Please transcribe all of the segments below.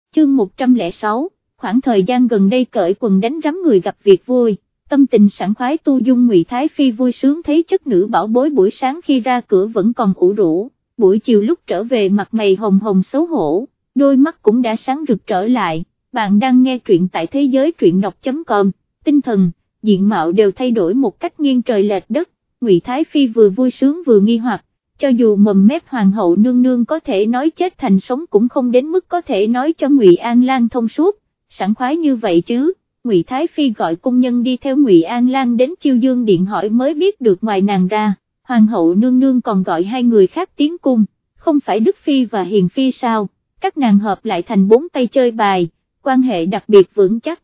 chương 106, khoảng thời gian gần đây cởi quần đánh rắm người gặp việc vui, tâm tình sảng khoái tu dung Ngụy Thái Phi vui sướng thấy chất nữ bảo bối buổi sáng khi ra cửa vẫn còn ủ rũ, buổi chiều lúc trở về mặt mày hồng hồng xấu hổ, đôi mắt cũng đã sáng rực trở lại. Bạn đang nghe truyện tại thế giới truyện đọc.com, tinh thần, diện mạo đều thay đổi một cách nghiêng trời lệch đất. Ngụy Thái Phi vừa vui sướng vừa nghi hoặc, cho dù mồm mép hoàng hậu nương nương có thể nói chết thành sống cũng không đến mức có thể nói cho Ngụy An Lan thông suốt, sảng khoái như vậy chứ. Ngụy Thái Phi gọi cung nhân đi theo Ngụy An Lan đến Chiêu Dương Điện hỏi mới biết được ngoài nàng ra, hoàng hậu nương nương còn gọi hai người khác tiến cung, không phải Đức Phi và Hiền Phi sao, các nàng hợp lại thành bốn tay chơi bài, quan hệ đặc biệt vững chắc.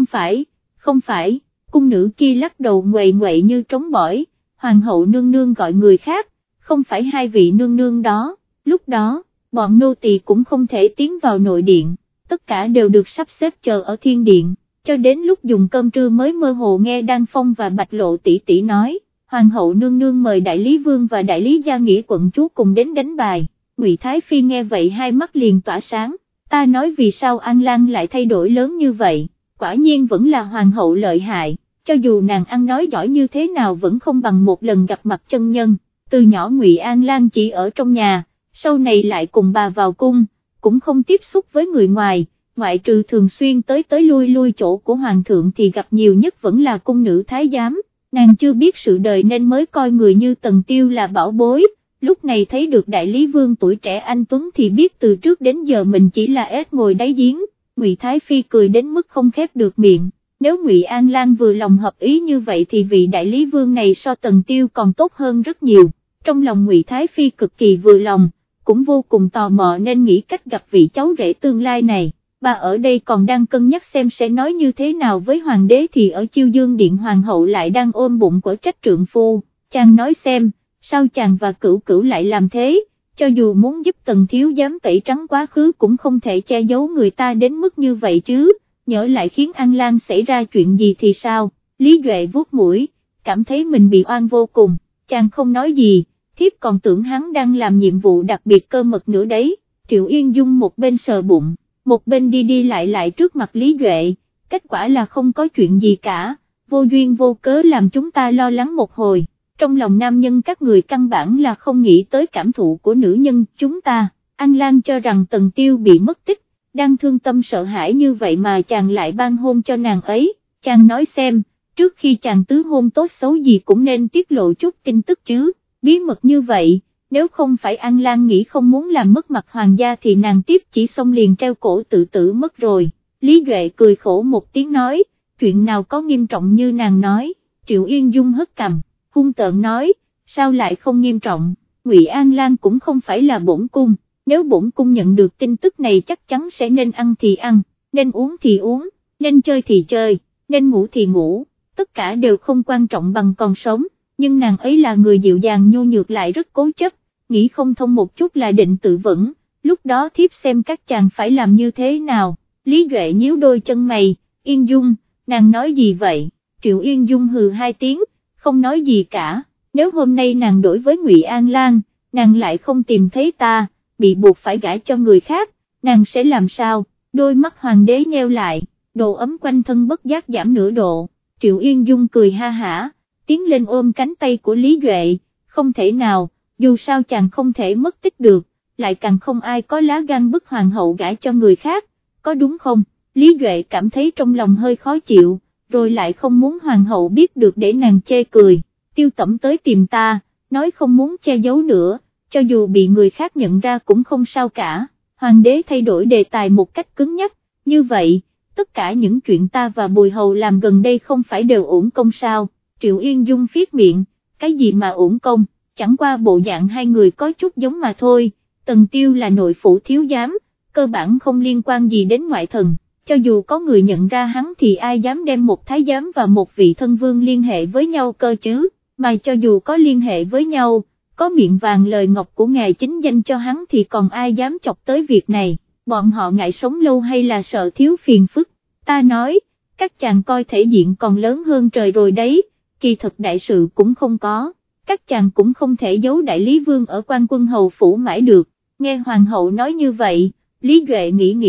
Không phải, cung nữ kia lắc đầu nguậy nguậy như trống bỏi, hoàng hậu nương nương gọi người khác, không phải hai vị nương nương đó. Lúc đó, bọn nô tỳ cũng không thể tiến vào nội điện, tất cả đều được sắp xếp chờ ở thiên điện, cho đến lúc dùng cơm trưa mới mơ hồ nghe Đan Phong và Bạch Lộ tỷ tỷ nói, hoàng hậu nương nương mời đại lý vương và đại lý gia nghĩa quận chúa cùng đến đánh bài. Ngụy Thái Phi nghe vậy hai mắt liền tỏa sáng, ta nói vì sao An Lan lại thay đổi lớn như vậy, quả nhiên vẫn là hoàng hậu lợi hại, cho dù nàng ăn nói giỏi như thế nào vẫn không bằng một lần gặp mặt chân nhân. Từ nhỏ Ngụy An Lan chỉ ở trong nhà, sau này lại cùng bà vào cung, cũng không tiếp xúc với người ngoài, ngoại trừ thường xuyên tới lui chỗ của hoàng thượng thì gặp nhiều nhất vẫn là cung nữ thái giám, nàng chưa biết sự đời nên mới coi người như Tần Tiêu là bảo bối, lúc này thấy được đại lý vương tuổi trẻ anh tuấn thì biết từ trước đến giờ mình chỉ là ếch ngồi đáy giếng. Ngụy Thái Phi cười đến mức không khép được miệng, nếu Ngụy An Lan vừa lòng hợp ý như vậy thì vị đại lý vương này so Tần Tiêu còn tốt hơn rất nhiều. Trong lòng Ngụy Thái Phi cực kỳ vừa lòng, cũng vô cùng tò mò nên nghĩ cách gặp vị cháu rể tương lai này. Bà ở đây còn đang cân nhắc xem sẽ nói như thế nào với hoàng đế thì ở Chiêu Dương Điện hoàng hậu lại đang ôm bụng của trách trượng phu, chàng nói xem, sao chàng và Cửu Cửu lại làm thế, cho dù muốn giúp Tần thiếu giám tẩy trắng quá khứ cũng không thể che giấu người ta đến mức như vậy chứ, nhỡ lại khiến An Lan xảy ra chuyện gì thì sao. Lý Duệ vuốt mũi, cảm thấy mình bị oan vô cùng, chàng không nói gì, thiếp còn tưởng hắn đang làm nhiệm vụ đặc biệt cơ mật nữa đấy. Triệu Yên Dung một bên sờ bụng, một bên đi lại trước mặt Lý Duệ, kết quả là không có chuyện gì cả, vô duyên vô cớ làm chúng ta lo lắng một hồi. Trong lòng nam nhân các người căn bản là không nghĩ tới cảm thụ của nữ nhân chúng ta. An Lan cho rằng Tần Tiêu bị mất tích, đang thương tâm sợ hãi như vậy mà chàng lại ban hôn cho nàng ấy, chàng nói xem, trước khi chàng tứ hôn tốt xấu gì cũng nên tiết lộ chút tin tức chứ, bí mật như vậy, nếu không phải An Lan nghĩ không muốn làm mất mặt hoàng gia thì nàng tiếp chỉ xong liền treo cổ tự tử mất rồi. Lý Duệ cười khổ một tiếng nói, chuyện nào có nghiêm trọng như nàng nói. Triệu Yên Dung hất cằm, hung tợn nói, sao lại không nghiêm trọng, Ngụy An Lan cũng không phải là bổn cung, nếu bổn cung nhận được tin tức này chắc chắn sẽ nên ăn thì ăn, nên uống thì uống, nên chơi thì chơi, nên ngủ thì ngủ, tất cả đều không quan trọng bằng còn sống, nhưng nàng ấy là người dịu dàng nhu nhược lại rất cố chấp, nghĩ không thông một chút là định tự vẫn, lúc đó thiếp xem các chàng phải làm như thế nào. Lý Duệ nhíu đôi chân mày, Yên Dung, nàng nói gì vậy? Triệu Yên Dung hừ hai tiếng, không nói gì cả, nếu hôm nay nàng đổi với Ngụy An Lan, nàng lại không tìm thấy ta, bị buộc phải gả cho người khác, nàng sẽ làm sao? Đôi mắt hoàng đế nheo lại, độ ấm quanh thân bất giác giảm nửa độ. Triệu Yên Dung cười ha hả, tiến lên ôm cánh tay của Lý Duệ, không thể nào, dù sao chàng không thể mất tích được, lại càng không ai có lá gan bức hoàng hậu gả cho người khác, có đúng không? Lý Duệ cảm thấy trong lòng hơi khó chịu, rồi lại không muốn hoàng hậu biết được để nàng chê cười. Tiêu Tẩm tới tìm ta, nói không muốn che giấu nữa, cho dù bị người khác nhận ra cũng không sao cả. Hoàng đế thay đổi đề tài một cách cứng nhắc, như vậy, tất cả những chuyện ta và Bùi Hầu làm gần đây không phải đều uổng công sao? Triệu Yên Dung phiết miệng, cái gì mà uổng công, chẳng qua bộ dạng hai người có chút giống mà thôi. Tần Tiêu là nội phủ thiếu giám, cơ bản không liên quan gì đến ngoại thần, cho dù có người nhận ra hắn thì ai dám đem một thái giám và một vị thân vương liên hệ với nhau cơ chứ, mà cho dù có liên hệ với nhau, có miệng vàng lời ngọc của ngài chính danh cho hắn thì còn ai dám chọc tới việc này, bọn họ ngại sống lâu hay là sợ thiếu phiền phức? Ta nói, các chàng coi thể diện còn lớn hơn trời rồi đấy, kỳ thực đại sự cũng không có, các chàng cũng không thể giấu đại lý vương ở Quan Quân Hầu phủ mãi được. Nghe hoàng hậu nói như vậy, Lý Duệ nghĩ,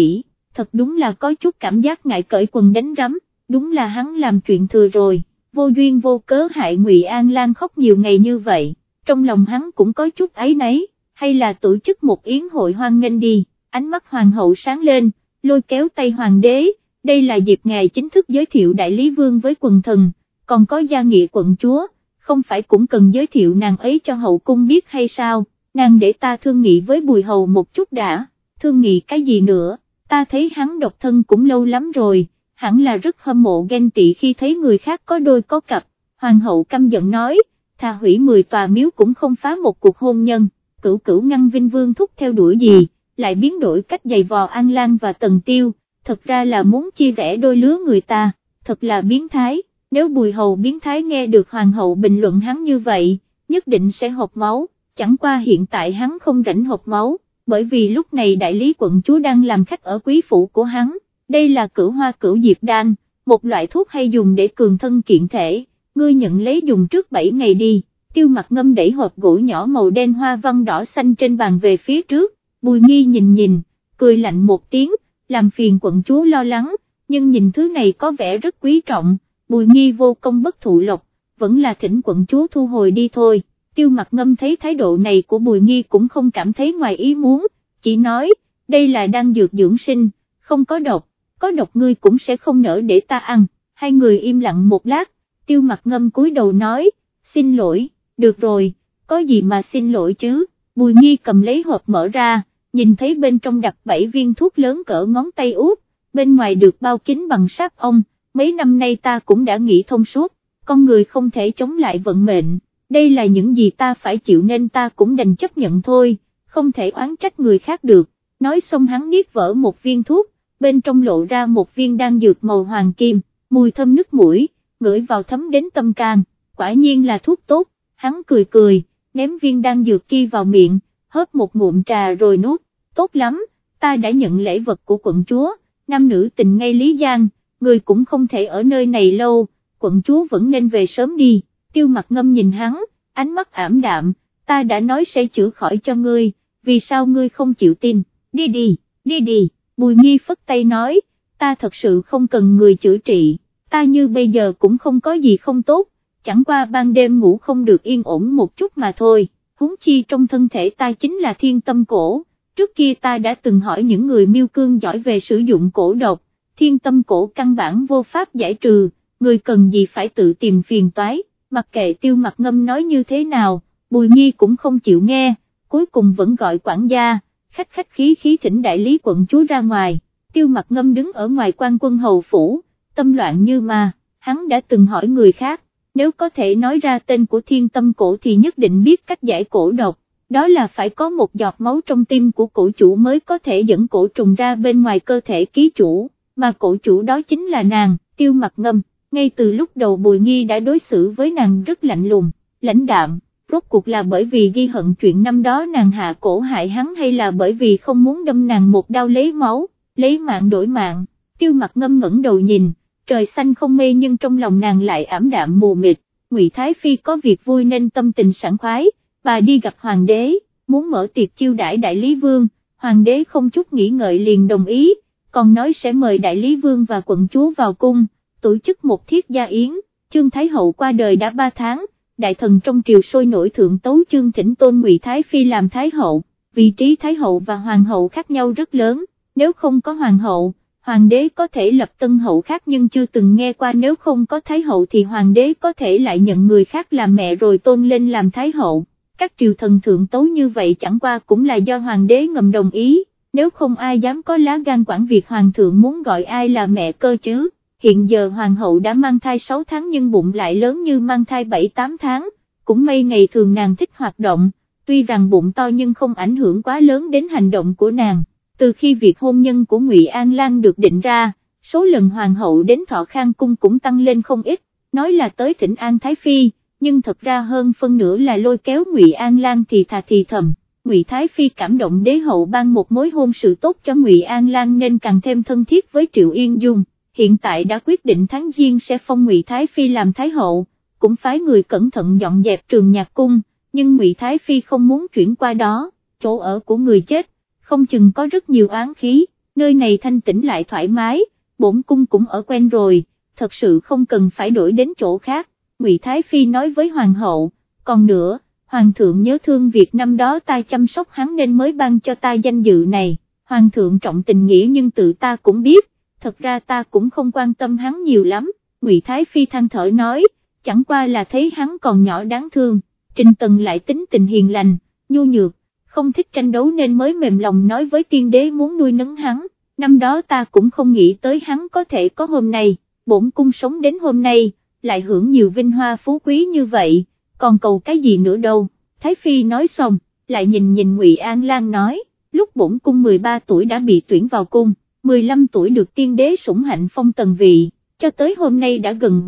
thật đúng là có chút cảm giác ngại cởi quần đánh rắm, đúng là hắn làm chuyện thừa rồi, vô duyên vô cớ hại Ngụy An Lan khóc nhiều ngày như vậy, trong lòng hắn cũng có chút áy náy, hay là tổ chức một yến hội hoan nghênh đi, ánh mắt hoàng hậu sáng lên, lôi kéo tay hoàng đế, đây là dịp ngài chính thức giới thiệu đại lý vương với quần thần, còn có gia nghị quận chúa, không phải cũng cần giới thiệu nàng ấy cho hậu cung biết hay sao, nàng để ta thương nghị với Bùi Hầu một chút đã, thương nghị cái gì nữa, ta thấy hắn độc thân cũng lâu lắm rồi, hẳn là rất hâm mộ ghen tị khi thấy người khác có đôi có cặp, hoàng hậu căm giận nói, thà hủy 10 tòa miếu cũng không phá một cuộc hôn nhân, Cửu Cửu ngăn Vinh Vương thúc theo đuổi gì, lại biến đổi cách giày vò An Lan và Tần Tiêu, thật ra là muốn chia rẽ đôi lứa người ta, thật là biến thái, nếu Bùi Hầu biến thái nghe được hoàng hậu bình luận hắn như vậy, nhất định sẽ hộc máu, chẳng qua hiện tại hắn không rảnh hộc máu, bởi vì lúc này đại lý quận chúa đang làm khách ở quý phủ của hắn, đây là Cửu Hoa Cửu Diệp Đan, một loại thuốc hay dùng để cường thân kiện thể, ngươi nhận lấy dùng trước 7 ngày đi. Tiêu Mặc Ngâm đẩy hộp gỗ nhỏ màu đen hoa văn đỏ xanh trên bàn về phía trước, Bùi Nghi nhìn, cười lạnh một tiếng, làm phiền quận chúa lo lắng, nhưng nhìn thứ này có vẻ rất quý trọng, Bùi Nghi vô công bất thụ lộc, vẫn là thỉnh quận chúa thu hồi đi thôi. Tiêu Mặc Ngâm thấy thái độ này của Bùi Nghi cũng không cảm thấy ngoài ý muốn, chỉ nói, đây là đan dược dưỡng sinh, không có độc ngươi cũng sẽ không nỡ để ta ăn, hai người im lặng một lát, Tiêu Mặc Ngâm cúi đầu nói, xin lỗi. Được rồi, có gì mà xin lỗi chứ, Bùi Nghi cầm lấy hộp mở ra, nhìn thấy bên trong đặt 7 viên thuốc lớn cỡ ngón tay út, bên ngoài được bao kín bằng sáp ong, mấy năm nay ta cũng đã nghĩ thông suốt, con người không thể chống lại vận mệnh, đây là những gì ta phải chịu nên ta cũng đành chấp nhận thôi, không thể oán trách người khác được, nói xong hắn niết vỡ một viên thuốc, bên trong lộ ra một viên đan dược màu hoàng kim, mùi thơm nước mũi, ngửi vào thấm đến tâm can, quả nhiên là thuốc tốt. Hắn cười, ném viên đan dược kia vào miệng, hớp một ngụm trà rồi nuốt, tốt lắm, ta đã nhận lễ vật của quận chúa, nam nữ tình ngay Lý Giang, người cũng không thể ở nơi này lâu, quận chúa vẫn nên về sớm đi, Tiêu Mặc Ngâm nhìn hắn, ánh mắt ảm đạm, ta đã nói sẽ chữa khỏi cho ngươi, vì sao ngươi không chịu tin, đi đi, Bùi Nghi phất tay nói, ta thật sự không cần người chữa trị, ta như bây giờ cũng không có gì không tốt, chẳng qua ban đêm ngủ không được yên ổn một chút mà thôi, huống chi trong thân thể ta chính là thiên tâm cổ, trước kia ta đã từng hỏi những người miêu cương giỏi về sử dụng cổ độc, thiên tâm cổ căn bản vô pháp giải trừ, người cần gì phải tự tìm phiền toái, mặc kệ Tiêu Mặc Ngâm nói như thế nào, Bùi Nghi cũng không chịu nghe, cuối cùng vẫn gọi quản gia, khách khí thỉnh đại lý quận chúa ra ngoài, Tiêu Mặc Ngâm đứng ở ngoài quan quân hầu phủ, tâm loạn như ma, hắn đã từng hỏi người khác, nếu có thể nói ra tên của thiên tâm cổ thì nhất định biết cách giải cổ độc, đó là phải có một giọt máu trong tim của cổ chủ mới có thể dẫn cổ trùng ra bên ngoài cơ thể ký chủ, mà cổ chủ đó chính là nàng, Tiêu Mặc Ngâm, ngay từ lúc đầu Bùi Nghi đã đối xử với nàng rất lạnh lùng, lãnh đạm, rốt cuộc là bởi vì ghi hận chuyện năm đó nàng hạ cổ hại hắn hay là bởi vì không muốn đâm nàng một đao lấy máu, lấy mạng đổi mạng, Tiêu Mặc Ngâm ngẩng đầu nhìn, trời xanh không mây nhưng trong lòng nàng lại ảm đạm mù mịt, Ngụy Thái Phi có việc vui nên tâm tình sảng khoái, bà đi gặp hoàng đế, muốn mở tiệc chiêu đãi đại lý vương, hoàng đế không chút nghĩ ngợi liền đồng ý, còn nói sẽ mời đại lý vương và quận chúa vào cung, tổ chức một thiết gia yến, Chương Thái Hậu qua đời đã 3 tháng, đại thần trong triều sôi nổi thượng tấu chương thỉnh tôn Ngụy Thái Phi làm Thái Hậu, vị trí Thái Hậu và Hoàng hậu khác nhau rất lớn, nếu không có Hoàng hậu, Hoàng đế có thể lập tân hậu khác nhưng chưa từng nghe qua nếu không có Thái Hậu thì Hoàng đế có thể lại nhận người khác làm mẹ rồi tôn lên làm Thái Hậu, các triều thần thượng tấu như vậy chẳng qua cũng là do Hoàng đế ngầm đồng ý, nếu không ai dám có lá gan quản việc Hoàng thượng muốn gọi ai là mẹ cơ chứ. Hiện giờ Hoàng hậu đã mang thai 6 tháng nhưng bụng lại lớn như mang thai 7-8 tháng, cũng may ngày thường nàng thích hoạt động, tuy rằng bụng to nhưng không ảnh hưởng quá lớn đến hành động của nàng. Từ khi việc hôn nhân của Ngụy An Lan được định ra, số lần Hoàng hậu đến Thọ Khang cung cũng tăng lên không ít, nói là tới thỉnh An Thái Phi, nhưng thật ra hơn phân nửa là lôi kéo Ngụy An Lan thì thà thì thầm. Ngụy Thái Phi cảm động đế hậu ban một mối hôn sự tốt cho Ngụy An Lan nên càng thêm thân thiết với Triệu Yên Dung. Hiện tại đã quyết định tháng Giêng sẽ phong Ngụy Thái Phi làm Thái Hậu, cũng phái người cẩn thận dọn dẹp Trường Nhạc Cung, nhưng Ngụy Thái Phi không muốn chuyển qua đó, chỗ ở của người chết, không chừng có rất nhiều oán khí, nơi này thanh tĩnh lại thoải mái, bổn cung cũng ở quen rồi, thật sự không cần phải đổi đến chỗ khác. Ngụy Thái Phi nói với Hoàng hậu, còn nữa, Hoàng thượng nhớ thương việc năm đó ta chăm sóc hắn nên mới ban cho ta danh dự này, Hoàng thượng trọng tình nghĩa nhưng tự ta cũng biết, thật ra ta cũng không quan tâm hắn nhiều lắm. Ngụy Thái Phi than thở nói, chẳng qua là thấy hắn còn nhỏ đáng thương. Trình Tần lại tính tình hiền lành, nhu nhược, không thích tranh đấu nên mới mềm lòng nói với tiên đế muốn nuôi nấng hắn, năm đó ta cũng không nghĩ tới hắn có thể có hôm nay, bổn cung sống đến hôm nay, lại hưởng nhiều vinh hoa phú quý như vậy, còn cầu cái gì nữa đâu. Thái Phi nói xong, lại nhìn Ngụy An Lan nói, lúc bổn cung 13 tuổi đã bị tuyển vào cung, 15 tuổi được tiên đế sủng hạnh phong tần vị, cho tới hôm nay đã gần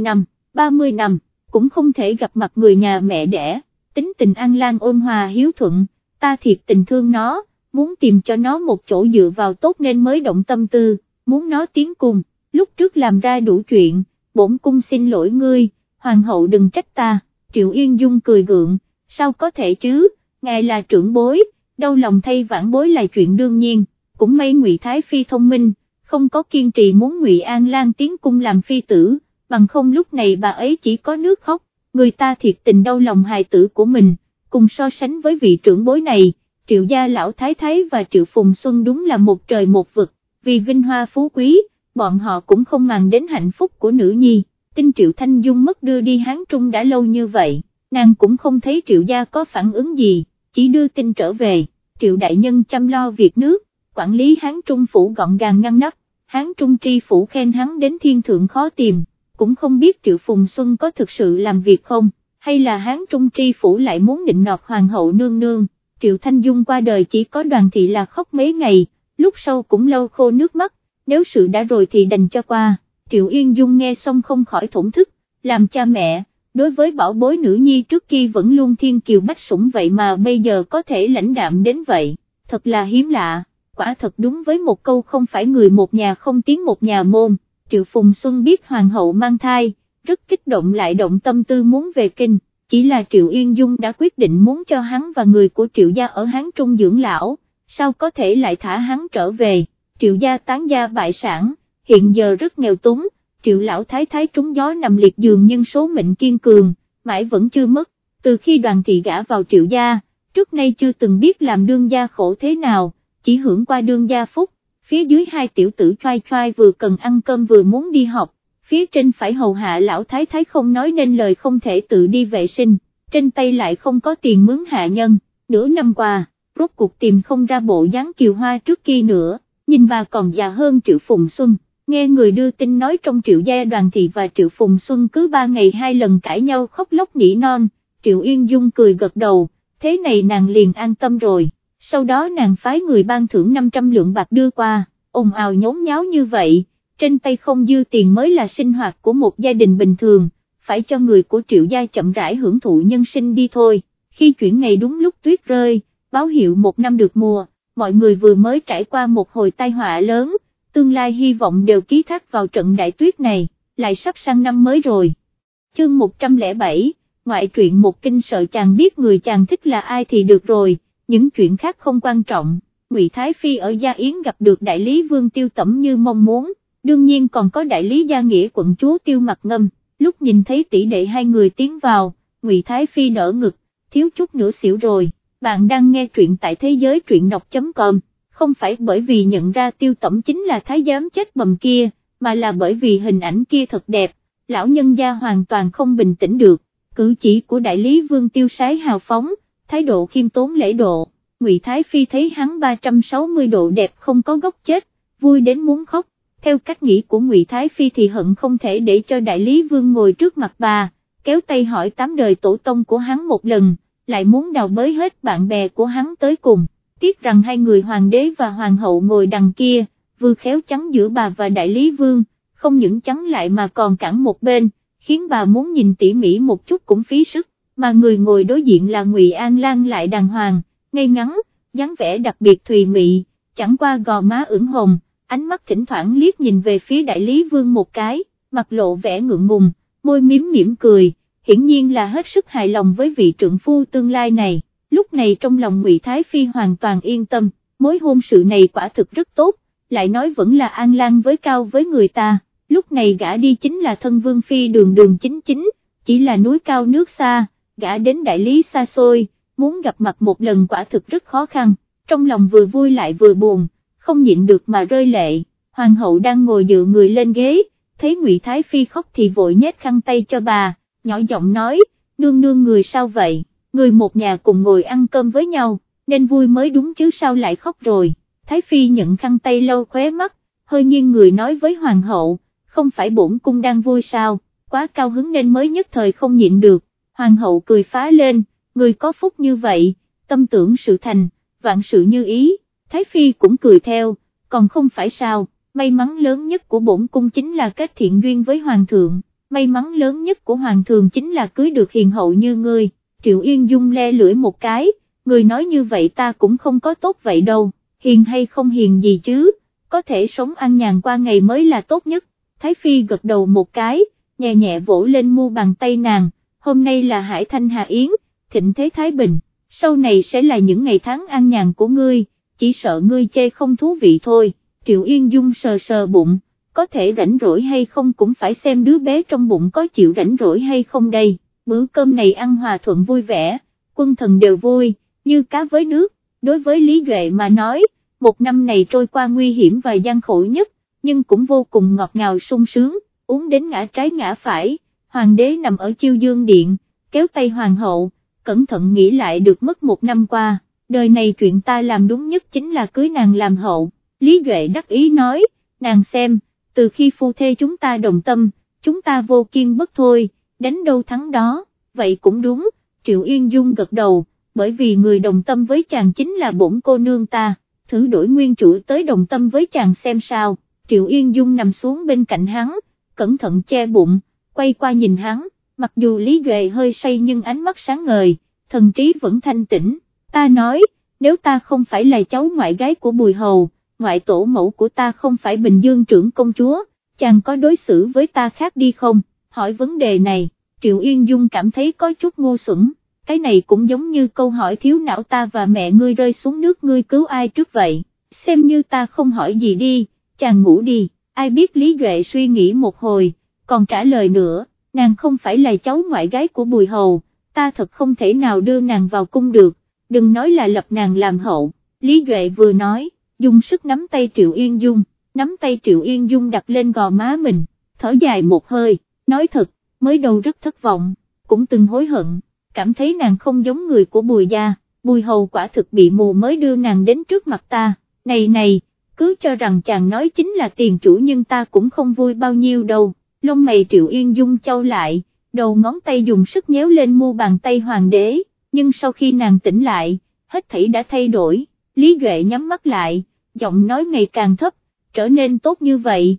30 năm, cũng không thể gặp mặt người nhà mẹ đẻ, tính tình An Lan ôn hòa hiếu thuận, ta thiệt tình thương nó, muốn tìm cho nó một chỗ dựa vào tốt nên mới động tâm tư, muốn nó tiến cung, lúc trước làm ra đủ chuyện, bổn cung xin lỗi ngươi, hoàng hậu đừng trách ta. Triệu Yên Dung cười gượng, sao có thể chứ, ngài là trưởng bối, đau lòng thay vãn bối là chuyện đương nhiên, cũng may Ngụy Thái Phi thông minh, không có kiên trì muốn Ngụy An Lan tiến cung làm phi tử, bằng không lúc này bà ấy chỉ có nước khóc, người ta thiệt tình đau lòng hài tử của mình, cùng so sánh với vị trưởng bối này, Triệu gia lão thái thái và Triệu Phùng Xuân đúng là một trời một vực, vì vinh hoa phú quý, bọn họ cũng không màng đến hạnh phúc của nữ nhi. Tin Triệu Thanh Dung mất đưa đi Hán Trung đã lâu như vậy, nàng cũng không thấy Triệu gia có phản ứng gì, chỉ đưa tin trở về, Triệu đại nhân chăm lo việc nước, quản lý Hán Trung phủ gọn gàng ngăn nắp, Hán Trung tri phủ khen hắn đến thiên thượng khó tìm, cũng không biết Triệu Phùng Xuân có thực sự làm việc không, hay là Hán Trung tri phủ lại muốn định nọt hoàng hậu nương nương. Triệu Thanh Dung qua đời chỉ có Đoàn thị là khóc mấy ngày, lúc sau cũng lau khô nước mắt, nếu sự đã rồi thì đành cho qua. Triệu Yên Dung nghe xong không khỏi thổn thức, làm cha mẹ, đối với bảo bối nữ nhi trước kia vẫn luôn thiên kiều bách sủng vậy mà bây giờ có thể lãnh đạm đến vậy, thật là hiếm lạ, quả thật đúng với một câu không phải người một nhà không tiếng một nhà môn. Triệu Phùng Xuân biết hoàng hậu mang thai, rất kích động lại động tâm tư muốn về kinh, chỉ là Triệu Yên Dung đã quyết định muốn cho hắn và người của Triệu gia ở Hán Trung dưỡng lão, sao có thể lại thả hắn trở về. Triệu gia tán gia bại sản, hiện giờ rất nghèo túng, Triệu lão thái thái trúng gió nằm liệt giường nhưng số mệnh kiên cường, mãi vẫn chưa mất, từ khi Đoàn thị gả vào Triệu gia, trước nay chưa từng biết làm đương gia khổ thế nào, chỉ hưởng qua đương gia phúc, phía dưới hai tiểu tử choai choai vừa cần ăn cơm vừa muốn đi học, phía trên phải hầu hạ lão thái thái không nói nên lời không thể tự đi vệ sinh, trên tay lại không có tiền mướn hạ nhân, nửa năm qua, rốt cuộc tìm không ra bộ dáng kiều hoa trước kia nữa, nhìn bà còn già hơn Triệu Phùng Xuân. Nghe người đưa tin nói trong Triệu gia Đoàn thị và Triệu Phùng Xuân cứ 3 ngày 2 lần cãi nhau khóc lóc nỉ non, Triệu Yên Dung cười gật đầu, thế này nàng liền an tâm rồi, sau đó nàng phái người ban thưởng 500 lượng bạc đưa qua, ồn ào nhốn nháo như vậy, trên tay không dư tiền mới là sinh hoạt của một gia đình bình thường, phải cho người của Triệu gia chậm rãi hưởng thụ nhân sinh đi thôi. Khi chuyển ngày đúng lúc tuyết rơi, báo hiệu một năm được mùa, mọi người vừa mới trải qua một hồi tai họa lớn, tương lai hy vọng đều ký thác vào trận đại tuyết này, lại sắp sang năm mới rồi. Chương 107, ngoại truyện một kinh sợ chàng biết người chàng thích là ai thì được rồi, những chuyện khác không quan trọng. Ngụy Thái Phi ở Gia Yến gặp được đại lý Vương Tiêu Tẩm như mong muốn, đương nhiên còn có đại lý Gia Nghĩa quận chúa Tiêu Mặc Ngâm, lúc nhìn thấy tỷ đệ hai người tiến vào, Ngụy Thái Phi đỡ ngực, thiếu chút nữa xỉu rồi. Bạn đang nghe truyện tại thế giới truyện đọc.com. Không phải bởi vì nhận ra Tiêu Tẩm chính là thái giám chết bầm kia, mà là bởi vì hình ảnh kia thật đẹp, lão nhân gia hoàn toàn không bình tĩnh được, cử chỉ của đại lý Vương Tiêu sái hào phóng, thái độ khiêm tốn lễ độ, Ngụy Thái Phi thấy hắn 360 độ đẹp không có góc chết, vui đến muốn khóc, theo cách nghĩ của Ngụy Thái Phi thì hận không thể để cho đại lý Vương ngồi trước mặt bà, kéo tay hỏi 8 đời tổ tông của hắn một lần, lại muốn đào bới hết bạn bè của hắn tới cùng. Tiếc rằng hai người hoàng đế và hoàng hậu ngồi đằng kia, vừa khéo chắn giữa bà và đại lý Vương, không những chắn lại mà còn cản một bên, khiến bà muốn nhìn tỉ mỉ một chút cũng phí sức, mà người ngồi đối diện là Ngụy An Lan lại đàng hoàng, ngay ngắn, dáng vẻ đặc biệt thùy mị, chẳng qua gò má ửng hồng, ánh mắt thỉnh thoảng liếc nhìn về phía đại lý Vương một cái, mặt lộ vẻ ngượng ngùng, môi mỉm cười, hiển nhiên là hết sức hài lòng với vị trượng phu tương lai này. Lúc này trong lòng Ngụy Thái Phi hoàn toàn yên tâm, mối hôn sự này quả thực rất tốt, lại nói vẫn là An Lan với cao với người ta, lúc này gã đi chính là thân vương phi đường đường chính chính, chỉ là núi cao nước xa, gã đến đại lý xa xôi, muốn gặp mặt một lần quả thực rất khó khăn, trong lòng vừa vui lại vừa buồn, không nhịn được mà rơi lệ. Hoàng hậu đang ngồi dựa người lên ghế, thấy Ngụy Thái Phi khóc thì vội nhét khăn tay cho bà, nhỏ giọng nói, nương nương người sao vậy, người một nhà cùng ngồi ăn cơm với nhau, nên vui mới đúng chứ sao lại khóc rồi. Thái Phi nhận khăn tay lau khóe mắt, hơi nghiêng người nói với Hoàng hậu, không phải bổn cung đang vui sao, quá cao hứng nên mới nhất thời không nhịn được. Hoàng hậu cười phá lên, người có phúc như vậy, tâm tưởng sự thành, vạn sự như ý. Thái Phi cũng cười theo, còn không phải sao, may mắn lớn nhất của bổn cung chính là kết thiện duyên với Hoàng thượng, may mắn lớn nhất của Hoàng thượng chính là cưới được hiền hậu như ngươi. Triệu Yên Dung le lưỡi một cái, người nói như vậy ta cũng không có tốt vậy đâu, hiền hay không hiền gì chứ, có thể sống an nhàn qua ngày mới là tốt nhất. Thái Phi gật đầu một cái, nhẹ nhẹ vỗ lên mu bàn tay nàng, hôm nay là Hải Thanh Hà Yến, thịnh thế Thái Bình, sau này sẽ là những ngày tháng an nhàn của ngươi, chỉ sợ ngươi chê không thú vị thôi. Triệu Yên Dung sờ sờ bụng, có thể rảnh rỗi hay không cũng phải xem đứa bé trong bụng có chịu rảnh rỗi hay không đây, bữa cơm này ăn hòa thuận vui vẻ, quân thần đều vui, như cá với nước. Đối với Lý Duệ mà nói, một năm này trôi qua nguy hiểm và gian khổ nhất, nhưng cũng vô cùng ngọt ngào sung sướng, uống đến ngã trái ngã phải. Hoàng đế nằm ở Chiêu Dương Điện, kéo tay Hoàng hậu, cẩn thận nghĩ lại được mất một năm qua, đời này chuyện ta làm đúng nhất chính là cưới nàng làm hậu. Lý Duệ đắc ý nói, nàng xem, từ khi phu thê chúng ta đồng tâm, chúng ta vô kiên bất thôi, đánh đâu thắng đó, vậy cũng đúng. Triệu Yên Dung gật đầu, bởi vì người đồng tâm với chàng chính là bổn cô nương ta, thử đổi nguyên chủ tới đồng tâm với chàng xem sao. Triệu Yên Dung nằm xuống bên cạnh hắn, cẩn thận che bụng, quay qua nhìn hắn, mặc dù Lý Duệ hơi say nhưng ánh mắt sáng ngời, thần trí vẫn thanh tĩnh. Ta nói, nếu ta không phải là cháu ngoại gái của Bùi Hầu, ngoại tổ mẫu của ta không phải Bình Dương trưởng công chúa, chàng có đối xử với ta khác đi không? Hỏi vấn đề này, Triệu Yên Dung cảm thấy có chút ngu xuẩn, cái này cũng giống như câu hỏi thiếu não ta và mẹ ngươi rơi xuống nước ngươi cứu ai trước vậy, xem như ta không hỏi gì đi, chàng ngủ đi. Ai biết Lý Duệ suy nghĩ một hồi, còn trả lời nữa, nàng không phải là cháu ngoại gái của Bùi Hầu, ta thật không thể nào đưa nàng vào cung được, đừng nói là lập nàng làm hậu. Lý Duệ vừa nói, dùng sức nắm tay Triệu Yên Dung, nắm tay Triệu Yên Dung đặt lên gò má mình, thở dài một hơi, nói thật, mới đầu rất thất vọng, cũng từng hối hận, cảm thấy nàng không giống người của Bùi gia, Bùi Hầu quả thực bị mù mới đưa nàng đến trước mặt ta, này, cứ cho rằng chàng nói chính là tiền chủ nhưng ta cũng không vui bao nhiêu đâu. Lông mày Triệu Yên Dung chau lại, đầu ngón tay dùng sức nhéo lên mu bàn tay hoàng đế, nhưng sau khi nàng tỉnh lại, hết thảy đã thay đổi. Lý Duệ nhắm mắt lại, giọng nói ngày càng thấp, trở nên tốt như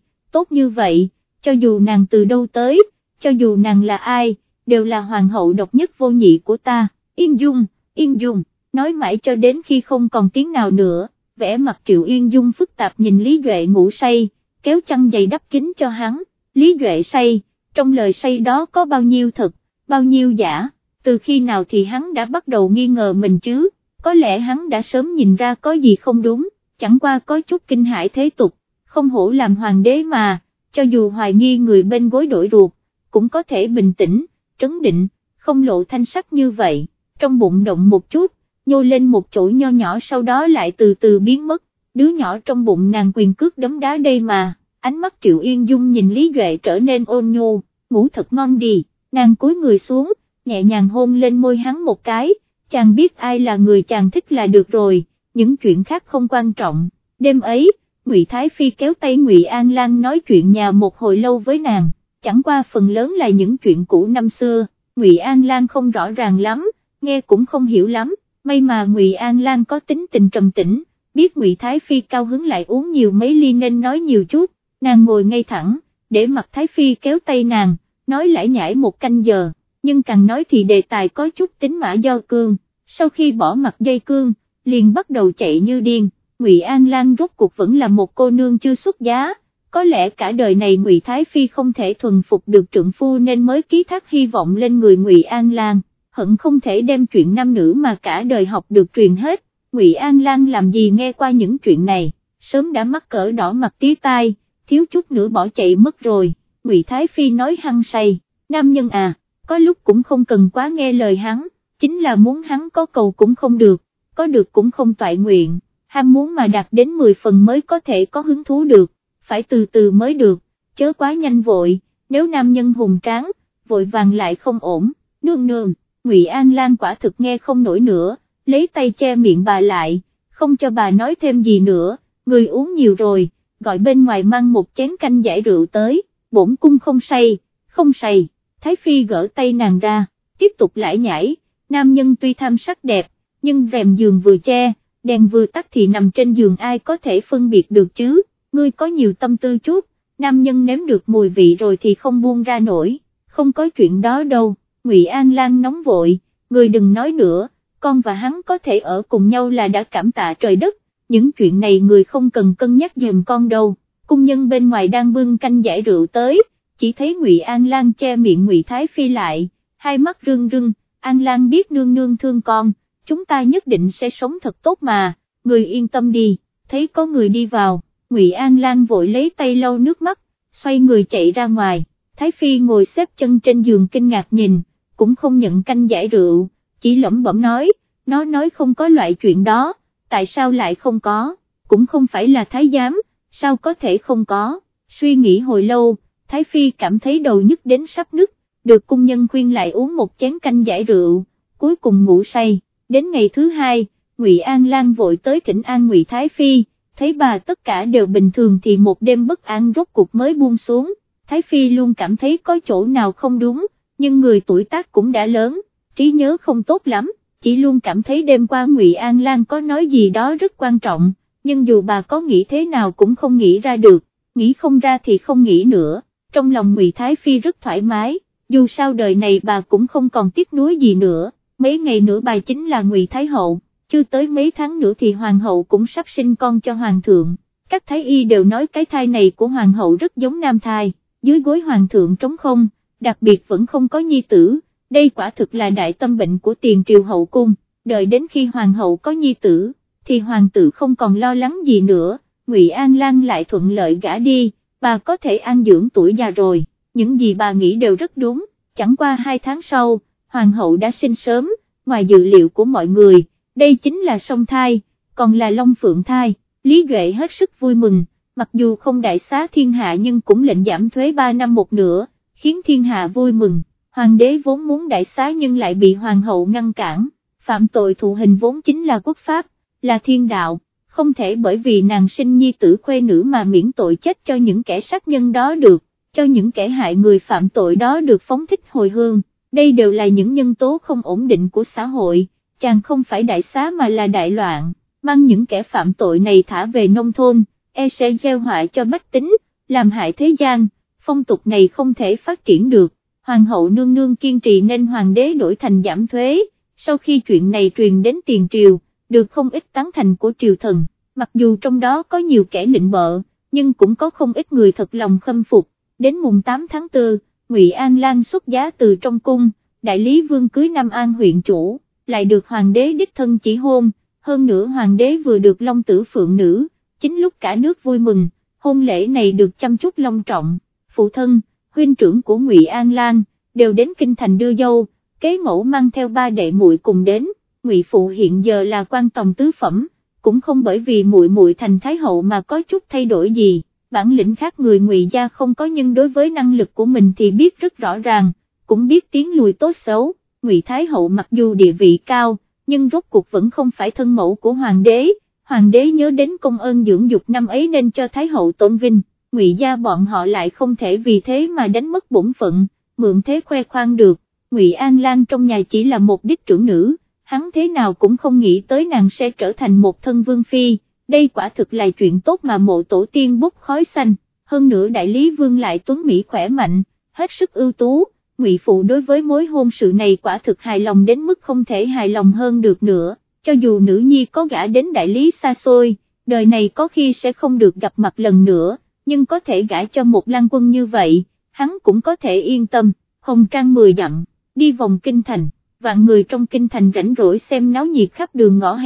vậy, cho dù nàng từ đâu tới, cho dù nàng là ai, đều là hoàng hậu độc nhất vô nhị của ta. Yên Dung, nói mãi cho đến khi không còn tiếng nào nữa, vẻ mặt Triệu Yên Dung phức tạp nhìn Lý Duệ ngủ say, kéo chăn dày đắp kín cho hắn. Lý Duệ say, trong lời say đó có bao nhiêu thật, bao nhiêu giả, từ khi nào thì hắn đã bắt đầu nghi ngờ mình chứ, có lẽ hắn đã sớm nhìn ra có gì không đúng, chẳng qua có chút kinh hãi thế tục, không hổ làm hoàng đế mà, cho dù hoài nghi người bên gối đổi ruột, cũng có thể bình tĩnh, trấn định, không lộ thanh sắc như vậy, trong bụng động một chút, nhô lên một chỗ nho nhỏ sau đó lại từ từ biến mất, đứa nhỏ trong bụng nàng quyền cước đấm đá đây mà. Ánh mắt Triệu Yên Dung nhìn Lý Duệ trở nên ôn nhu, ngủ thật ngon đi, nàng cúi người xuống, nhẹ nhàng hôn lên môi hắn một cái, chàng biết ai là người chàng thích là được rồi, những chuyện khác không quan trọng. Đêm ấy, Ngụy Thái Phi kéo tay Ngụy An Lan nói chuyện nhà một hồi lâu với nàng, chẳng qua phần lớn là những chuyện cũ năm xưa, Ngụy An Lan không rõ ràng lắm, nghe cũng không hiểu lắm, may mà Ngụy An Lan có tính tình trầm tĩnh, biết Ngụy Thái Phi cao hứng lại uống nhiều mấy ly nên nói nhiều chút. Nàng ngồi ngay thẳng, để mặt Thái Phi kéo tay nàng, nói lải nhải một canh giờ, nhưng càng nói thì đề tài có chút tính mã do cương, sau khi bỏ mặt dây cương, liền bắt đầu chạy như điên. Ngụy An Lan rốt cuộc vẫn là một cô nương chưa xuất giá, có lẽ cả đời này Ngụy Thái Phi không thể thuần phục được trượng phu nên mới ký thác hy vọng lên người Ngụy An Lan, hận không thể đem chuyện nam nữ mà cả đời học được truyền hết. Ngụy An Lan làm gì nghe qua những chuyện này, sớm đã mắc cỡ đỏ mặt tía tai, thiếu chút nữa bỏ chạy mất rồi. Ngụy Thái Phi nói hăng say, nam nhân à, có lúc cũng không cần quá nghe lời hắn, chính là muốn hắn có cầu cũng không được, có được cũng không toại nguyện, ham muốn mà đạt đến 10 phần mới có thể có hứng thú được, phải từ từ mới được, chớ quá nhanh vội, nếu nam nhân hùng tráng, vội vàng lại không ổn. Nương nương, Ngụy An Lan quả thực nghe không nổi nữa, lấy tay che miệng bà lại, không cho bà nói thêm gì nữa, người uống nhiều rồi, gọi bên ngoài mang một chén canh giải rượu tới, bổn cung không say, không say. Thái Phi gỡ tay nàng ra, tiếp tục lải nhải, nam nhân tuy tham sắc đẹp, nhưng rèm giường vừa che, đèn vừa tắt thì nằm trên giường ai có thể phân biệt được chứ, ngươi có nhiều tâm tư chút, nam nhân nếm được mùi vị rồi thì không buông ra nổi, không có chuyện đó đâu. Ngụy An Lan nóng vội, người đừng nói nữa, con và hắn có thể ở cùng nhau là đã cảm tạ trời đất, những chuyện này người không cần cân nhắc giùm con đâu. Cung nhân bên ngoài đang bưng canh giải rượu tới, chỉ thấy Ngụy An Lan che miệng Ngụy Thái Phi lại, hai mắt rưng rưng, An Lan biết nương nương thương con, chúng ta nhất định sẽ sống thật tốt mà, người yên tâm đi. Thấy có người đi vào, Ngụy An Lan vội lấy tay lau nước mắt, xoay người chạy ra ngoài. Thái Phi ngồi xếp chân trên giường kinh ngạc nhìn, cũng không nhận canh giải rượu, chỉ lẩm bẩm nói, nó nói không có loại chuyện đó, tại sao lại không có, cũng không phải là thái giám, sao có thể không có. Suy nghĩ hồi lâu, Thái Phi cảm thấy đầu nhức đến sắp nứt, được cung nhân khuyên lại uống một chén canh giải rượu, cuối cùng ngủ say. Đến ngày thứ hai, Ngụy An Lan vội tới thỉnh an Ngụy Thái Phi, thấy bà tất cả đều bình thường thì một đêm bất an rốt cuộc mới buông xuống. Thái Phi luôn cảm thấy có chỗ nào không đúng, nhưng người tuổi tác cũng đã lớn, trí nhớ không tốt lắm, chỉ luôn cảm thấy đêm qua Ngụy An Lan có nói gì đó rất quan trọng, nhưng dù bà có nghĩ thế nào cũng không nghĩ ra được, nghĩ không ra thì không nghĩ nữa. Trong lòng Ngụy Thái Phi rất thoải mái, dù sao đời này bà cũng không còn tiếc nuối gì nữa, mấy ngày nữa bà chính là Ngụy Thái Hậu, chưa tới mấy tháng nữa thì Hoàng hậu cũng sắp sinh con cho Hoàng thượng, các thái y đều nói cái thai này của Hoàng hậu rất giống nam thai. Dưới gối Hoàng thượng trống không, đặc biệt vẫn không có nhi tử, đây quả thực là đại tâm bệnh của tiền triều hậu cung, đợi đến khi Hoàng hậu có nhi tử, thì Hoàng tử không còn lo lắng gì nữa, Ngụy An Lan lại thuận lợi gả đi, bà có thể an dưỡng tuổi già rồi, những gì bà nghĩ đều rất đúng, chẳng qua 2 tháng sau, Hoàng hậu đã sinh sớm, ngoài dự liệu của mọi người, đây chính là song thai, còn là long phượng thai, Lý Duệ hết sức vui mừng. Mặc dù không đại xá thiên hạ nhưng cũng lệnh giảm thuế 3 năm một nửa, khiến thiên hạ vui mừng. Hoàng đế vốn muốn đại xá nhưng lại bị hoàng hậu ngăn cản, phạm tội thụ hình vốn chính là quốc pháp, là thiên đạo, không thể bởi vì nàng sinh nhi tử khuê nữ mà miễn tội chết cho những kẻ sát nhân đó được, cho những kẻ hại người phạm tội đó được phóng thích hồi hương, đây đều là những nhân tố không ổn định của xã hội, chàng không phải đại xá mà là đại loạn, mang những kẻ phạm tội này thả về nông thôn, sẽ gieo họa cho bách tính, làm hại thế gian, phong tục này không thể phát triển được. Hoàng hậu nương nương kiên trì nên hoàng đế đổi thành giảm thuế, sau khi chuyện này truyền đến tiền triều, được không ít tán thành của triều thần, mặc dù trong đó có nhiều kẻ nịnh bợ, nhưng cũng có không ít người thật lòng khâm phục. Đến mùng 8 tháng 4, Ngụy An Lan xuất giá từ trong cung, đại lý vương cưới Nam An huyện chủ, lại được hoàng đế đích thân chỉ hôn, hơn nữa hoàng đế vừa được long tử phượng nữ. Chính lúc cả nước vui mừng, hôn lễ này được chăm chút long trọng, phụ thân, huynh trưởng của Ngụy An Lan, đều đến kinh thành đưa dâu, kế mẫu mang theo 3 đệ muội cùng đến, Ngụy phụ hiện giờ là quan tòng tứ phẩm, cũng không bởi vì muội muội thành thái hậu mà có chút thay đổi gì, bản lĩnh khác người Ngụy gia không có nhưng đối với năng lực của mình thì biết rất rõ ràng, cũng biết tiến lùi tốt xấu, Ngụy thái hậu mặc dù địa vị cao, nhưng rốt cuộc vẫn không phải thân mẫu của hoàng đế. Hoàng đế nhớ đến công ơn dưỡng dục năm ấy nên cho Thái hậu tôn vinh, Ngụy gia bọn họ lại không thể vì thế mà đánh mất bổn phận, mượn thế khoe khoang được. Ngụy An Lan trong nhà chỉ là một đích trưởng nữ, hắn thế nào cũng không nghĩ tới nàng sẽ trở thành một thân vương phi, đây quả thực là chuyện tốt mà mộ tổ tiên bốc khói xanh, hơn nữa đại lý vương lại tuấn mỹ khỏe mạnh, hết sức ưu tú, Ngụy phụ đối với mối hôn sự này quả thực hài lòng đến mức không thể hài lòng hơn được nữa. Cho dù nữ nhi có gả đến đại lý xa xôi, đời này có khi sẽ không được gặp mặt lần nữa, nhưng có thể gả cho một lang quân như vậy, hắn cũng có thể yên tâm. Hồng trang 10 dặm, đi vòng kinh thành, vạn người trong kinh thành rảnh rỗi xem náo nhiệt khắp đường ngõ hẻm,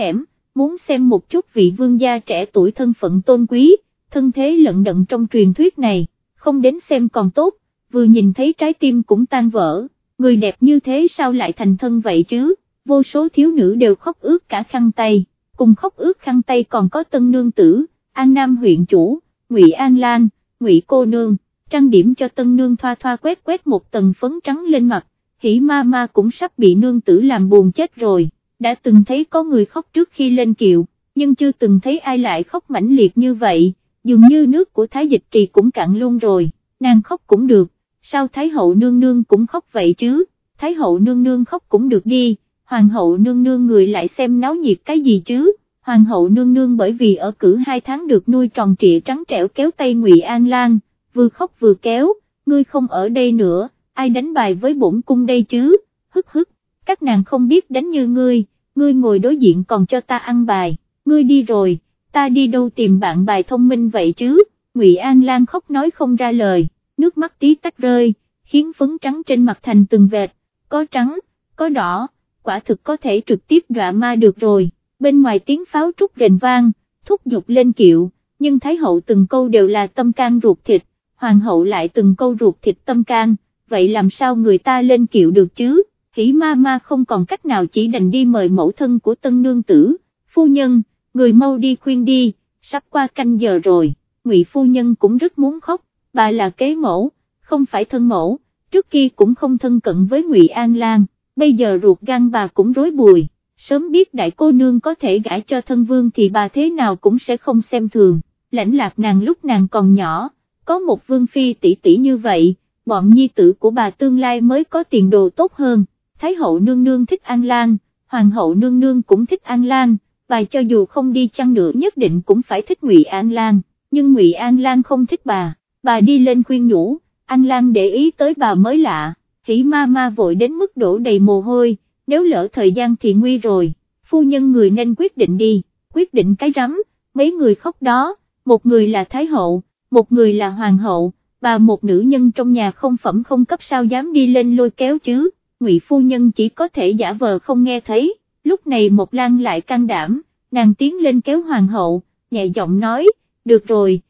muốn xem một chút vị vương gia trẻ tuổi thân phận tôn quý, thân thế lận đận trong truyền thuyết này, không đến xem còn tốt, vừa nhìn thấy trái tim cũng tan vỡ, người đẹp như thế sao lại thành thân vậy chứ, vô số thiếu nữ đều khóc ướt cả khăn tay, cùng khóc ướt khăn tay còn có tân nương tử, An Nam huyện chủ, Ngụy An Lan, Ngụy cô nương, trang điểm cho tân nương thoa thoa quét quét một tầng phấn trắng lên mặt, Hỉ ma ma cũng sắp bị nương tử làm buồn chết rồi, đã từng thấy có người khóc trước khi lên kiệu, nhưng chưa từng thấy ai lại khóc mãnh liệt như vậy, dường như nước của Thái Dịch Trì cũng cạn luôn rồi, nàng khóc cũng được, sao Thái hậu nương nương cũng khóc vậy chứ, Thái hậu nương nương khóc cũng được đi, Hoàng hậu nương nương người lại xem náo nhiệt cái gì chứ, Hoàng hậu nương nương bởi vì ở cử 2 tháng được nuôi tròn trịa trắng trẻo kéo tay Ngụy An Lan, vừa khóc vừa kéo, ngươi không ở đây nữa, ai đánh bài với bổn cung đây chứ, hức hức, các nàng không biết đánh như ngươi ngồi đối diện còn cho ta ăn bài, ngươi đi rồi, ta đi đâu tìm bạn bài thông minh vậy chứ, Ngụy An Lan khóc nói không ra lời, nước mắt tí tách rơi, khiến phấn trắng trên mặt thành từng vệt, có trắng, có đỏ, quả thực có thể trực tiếp dọa ma được rồi, bên ngoài tiếng pháo trúc rền vang, thúc giục lên kiệu, nhưng Thái hậu từng câu đều là tâm can ruột thịt, Hoàng hậu lại từng câu ruột thịt tâm can, vậy làm sao người ta lên kiệu được chứ, Hỉ ma ma không còn cách nào chỉ đành đi mời mẫu thân của tân nương tử, phu nhân, người mau đi khuyên đi, sắp qua canh giờ rồi, Ngụy phu nhân cũng rất muốn khóc, bà là kế mẫu, không phải thân mẫu, trước kia cũng không thân cận với Ngụy An Lan, bây giờ ruột gan bà cũng rối bùi, sớm biết đại cô nương có thể gả cho thân vương thì bà thế nào cũng sẽ không xem thường, lãnh lạc nàng lúc nàng còn nhỏ, có một vương phi tỷ tỷ như vậy, bọn nhi tử của bà tương lai mới có tiền đồ tốt hơn, Thái hậu nương nương thích An Lan, Hoàng hậu nương nương cũng thích An Lan, bà cho dù không đi chăng nữa nhất định cũng phải thích Ngụy An Lan, nhưng Ngụy An Lan không thích bà đi lên khuyên nhủ, An Lan để ý tới bà mới lạ, Hỉ ma ma vội đến mức đổ đầy mồ hôi, nếu lỡ thời gian thì nguy rồi, phu nhân người nên quyết định đi, quyết định cái rắm, mấy người khóc đó, một người là Thái hậu, một người là Hoàng hậu, bà một nữ nhân trong nhà không phẩm không cấp sao dám đi lên lôi kéo chứ, Ngụy phu nhân chỉ có thể giả vờ không nghe thấy, lúc này Mộc Lan lại can đảm, nàng tiến lên kéo Hoàng hậu, nhẹ giọng nói, được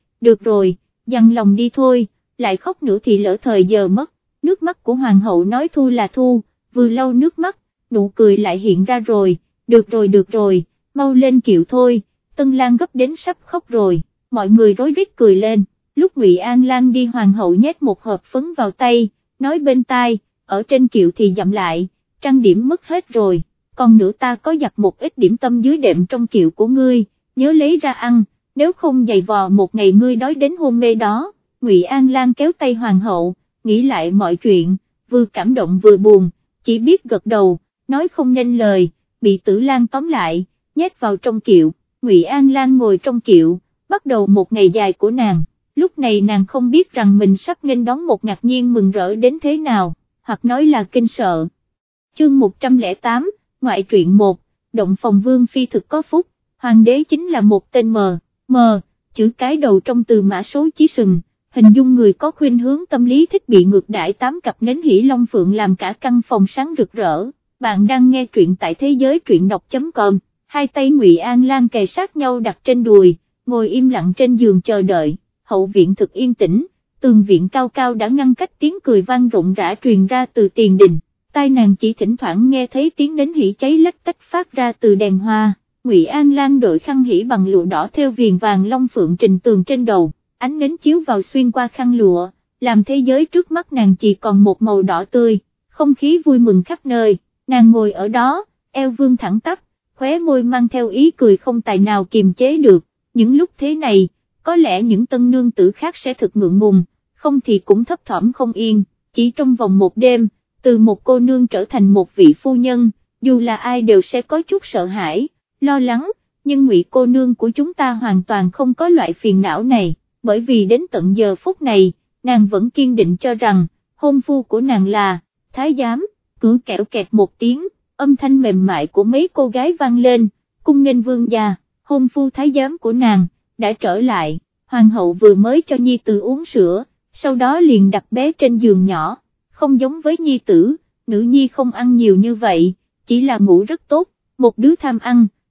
rồi, dằn lòng đi thôi, lại khóc nữa thì lỡ thời giờ mất, nước mắt của Hoàng hậu nói thu là thu, vừa lau nước mắt, nụ cười lại hiện ra rồi, được rồi, mau lên kiệu thôi, Tân Lan gấp đến sắp khóc rồi, mọi người rối rít cười lên, lúc Ngụy An Lan đi Hoàng hậu nhét một hộp phấn vào tay, nói bên tai, ở trên kiệu thì dặm lại, trang điểm mất hết rồi, còn nữa ta có giặt một ít điểm tâm dưới đệm trong kiệu của ngươi, nhớ lấy ra ăn, nếu không giày vò một ngày ngươi đói đến hôn mê đó, Ngụy An Lan kéo tay Hoàng hậu, nghĩ lại mọi chuyện, vừa cảm động vừa buồn, chỉ biết gật đầu, nói không nên lời, bị Tử Lan tóm lại, nhét vào trong kiệu, Ngụy An Lan ngồi trong kiệu, bắt đầu một ngày dài của nàng, lúc này nàng không biết rằng mình sắp nghênh đón một ngạc nhiên mừng rỡ đến thế nào, hoặc nói là kinh sợ. Chương 108, ngoại truyện 1, động phòng vương phi thực có phúc, hoàng đế chính là một tên mờ, chữ cái đầu trong từ mã số chí sừng, hình dung người có khuynh hướng tâm lý thích bị ngược đãi 8 cặp nến hỷ long phượng làm cả căn phòng sáng rực rỡ. Bạn đang nghe truyện tại thế giới truyện đọc.com, hai tay Ngụy An Lan kề sát nhau đặt trên đùi, ngồi im lặng trên giường chờ đợi, hậu viện thực yên tĩnh, tường viện cao cao đã ngăn cách tiếng cười vang rộn rã truyền ra từ tiền đình, tai nàng chỉ thỉnh thoảng nghe thấy tiếng nến hỷ cháy lách tách phát ra từ đèn hoa. Ngụy An Lan đội khăn hỷ bằng lụa đỏ theo viền vàng long phượng trình tường trên đầu, ánh nến chiếu vào xuyên qua khăn lụa, làm thế giới trước mắt nàng chỉ còn một màu đỏ tươi, không khí vui mừng khắp nơi, nàng ngồi ở đó, eo vương thẳng tắp, khóe môi mang theo ý cười không tài nào kiềm chế được, những lúc thế này, có lẽ những tân nương tử khác sẽ thực ngượng ngùng, không thì cũng thấp thỏm không yên, chỉ trong vòng một đêm, từ một cô nương trở thành một vị phu nhân, dù là ai đều sẽ có chút sợ hãi, lo lắng, nhưng Ngụy cô nương của chúng ta hoàn toàn không có loại phiền não này, bởi vì đến tận giờ phút này, nàng vẫn kiên định cho rằng, hôn phu của nàng là thái giám, cứ kẹo kẹt một tiếng, âm thanh mềm mại của mấy cô gái vang lên, cung nghênh vương gia, hôn phu thái giám của nàng, đã trở lại, hoàng hậu vừa mới cho nhi tử uống sữa, sau đó liền đặt bé trên giường nhỏ, không giống với nhi tử, nữ nhi không ăn nhiều như vậy, chỉ là ngủ rất tốt, một đứa tham ăn,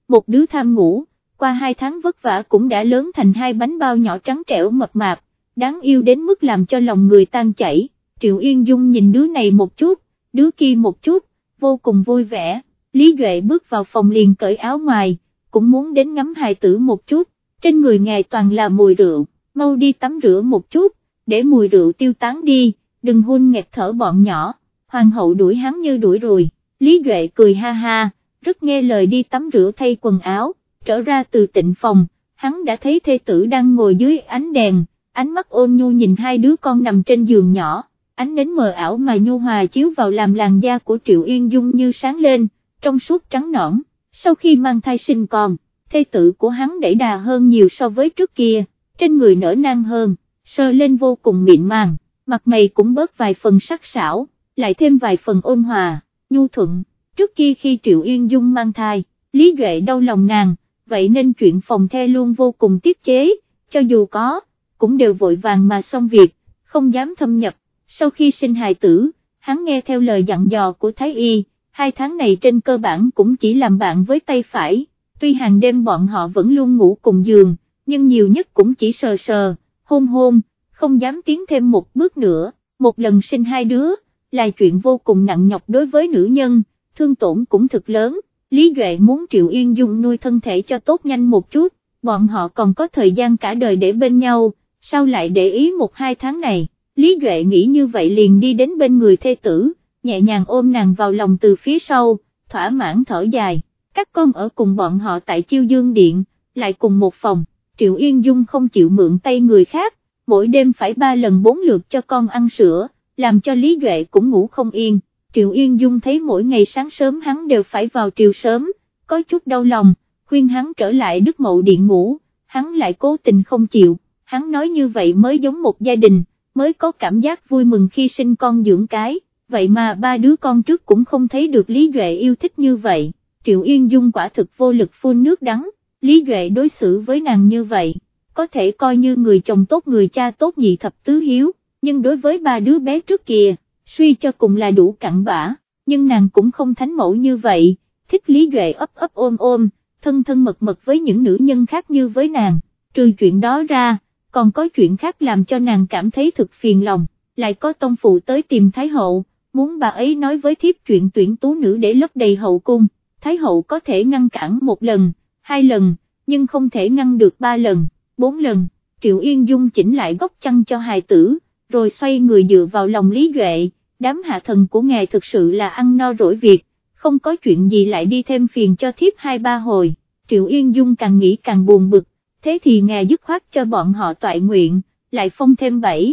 một đứa tham ngủ, qua 2 tháng vất vả cũng đã lớn thành 2 bánh bao nhỏ trắng trẻo mập mạp, đáng yêu đến mức làm cho lòng người tan chảy. Triệu Yên Dung nhìn đứa này một chút, đứa kia một chút, vô cùng vui vẻ. Lý Duệ bước vào phòng liền cởi áo ngoài, cũng muốn đến ngắm hài tử một chút, trên người ngài toàn là mùi rượu, mau đi tắm rửa một chút, để mùi rượu tiêu tán đi, đừng hun nghẹt thở bọn nhỏ. Hoàng hậu đuổi hắn như đuổi ruồi. Lý Duệ cười ha ha, rất nghe lời đi tắm rửa thay quần áo, trở ra từ tịnh phòng, hắn đã thấy thê tử đang ngồi dưới ánh đèn, ánh mắt ôn nhu nhìn 2 đứa con nằm trên giường nhỏ, ánh nến mờ ảo mà nhu hòa chiếu vào làm làn da của Triệu Yên Dung như sáng lên, trong suốt trắng nõn. Sau khi mang thai sinh con, thê tử của hắn đẩy đà hơn nhiều so với trước kia, trên người nở nang hơn, sờ lên vô cùng mịn màng, mặt mày cũng bớt vài phần sắc sảo, lại thêm vài phần ôn hòa, nhu thuận. Trước kia khi Triệu Yên Dung mang thai, Lý Duệ đau lòng nàng, vậy nên chuyện phòng the luôn vô cùng tiết chế, cho dù có, cũng đều vội vàng mà xong việc, không dám thâm nhập. Sau khi sinh hài tử, hắn nghe theo lời dặn dò của Thái Y, 2 tháng này trên cơ bản cũng chỉ làm bạn với tay phải, tuy hàng đêm bọn họ vẫn luôn ngủ cùng giường, nhưng nhiều nhất cũng chỉ sờ sờ, hôn hôn, không dám tiến thêm một bước nữa. Một lần sinh 2 đứa, là chuyện vô cùng nặng nhọc đối với nữ nhân, thương tổn cũng thực lớn. Lý Duệ muốn Triệu Yên Dung nuôi thân thể cho tốt nhanh một chút, bọn họ còn có thời gian cả đời để bên nhau, sao lại để ý 1-2 tháng này. Lý Duệ nghĩ như vậy liền đi đến bên người thê tử, nhẹ nhàng ôm nàng vào lòng từ phía sau, thỏa mãn thở dài. Các con ở cùng bọn họ tại Chiêu Dương Điện, lại cùng một phòng, Triệu Yên Dung không chịu mượn tay người khác, mỗi đêm phải 3 lần 4 lượt cho con ăn sữa, làm cho Lý Duệ cũng ngủ không yên. Triệu Yên Dung thấy mỗi ngày sáng sớm hắn đều phải vào triều sớm, có chút đau lòng, khuyên hắn trở lại Đức Mậu Điện ngủ, hắn lại cố tình không chịu, hắn nói như vậy mới giống một gia đình, mới có cảm giác vui mừng khi sinh con dưỡng cái, vậy mà 3 đứa con trước cũng không thấy được Lý Duệ yêu thích như vậy. Triệu Yên Dung quả thực vô lực phun nước đắng, Lý Duệ đối xử với nàng như vậy, có thể coi như người chồng tốt người cha tốt nhị thập tứ hiếu, nhưng đối với 3 đứa bé trước kia, suy cho cùng là đủ cặn bã, nhưng nàng cũng không thánh mẫu như vậy, thích Lý Duệ ấp ấp ôm ôm, thân thân mật mật với những nữ nhân khác như với nàng. Trừ chuyện đó ra, còn có chuyện khác làm cho nàng cảm thấy thực phiền lòng, lại có tông phụ tới tìm Thái Hậu, muốn bà ấy nói với thiếp chuyện tuyển tú nữ để lấp đầy hậu cung. Thái Hậu có thể ngăn cản 1 lần, 2 lần, nhưng không thể ngăn được 3 lần, 4 lần. Triệu Yên Dung chỉnh lại góc chăn cho hài tử, rồi xoay người dựa vào lòng Lý Duệ, đám hạ thần của ngài thực sự là ăn no rỗi việc, không có chuyện gì lại đi thêm phiền cho thiếp 2-3 hồi. Triệu Yên Dung càng nghĩ càng buồn bực, thế thì ngài dứt khoát cho bọn họ toại nguyện, lại phong thêm 7-80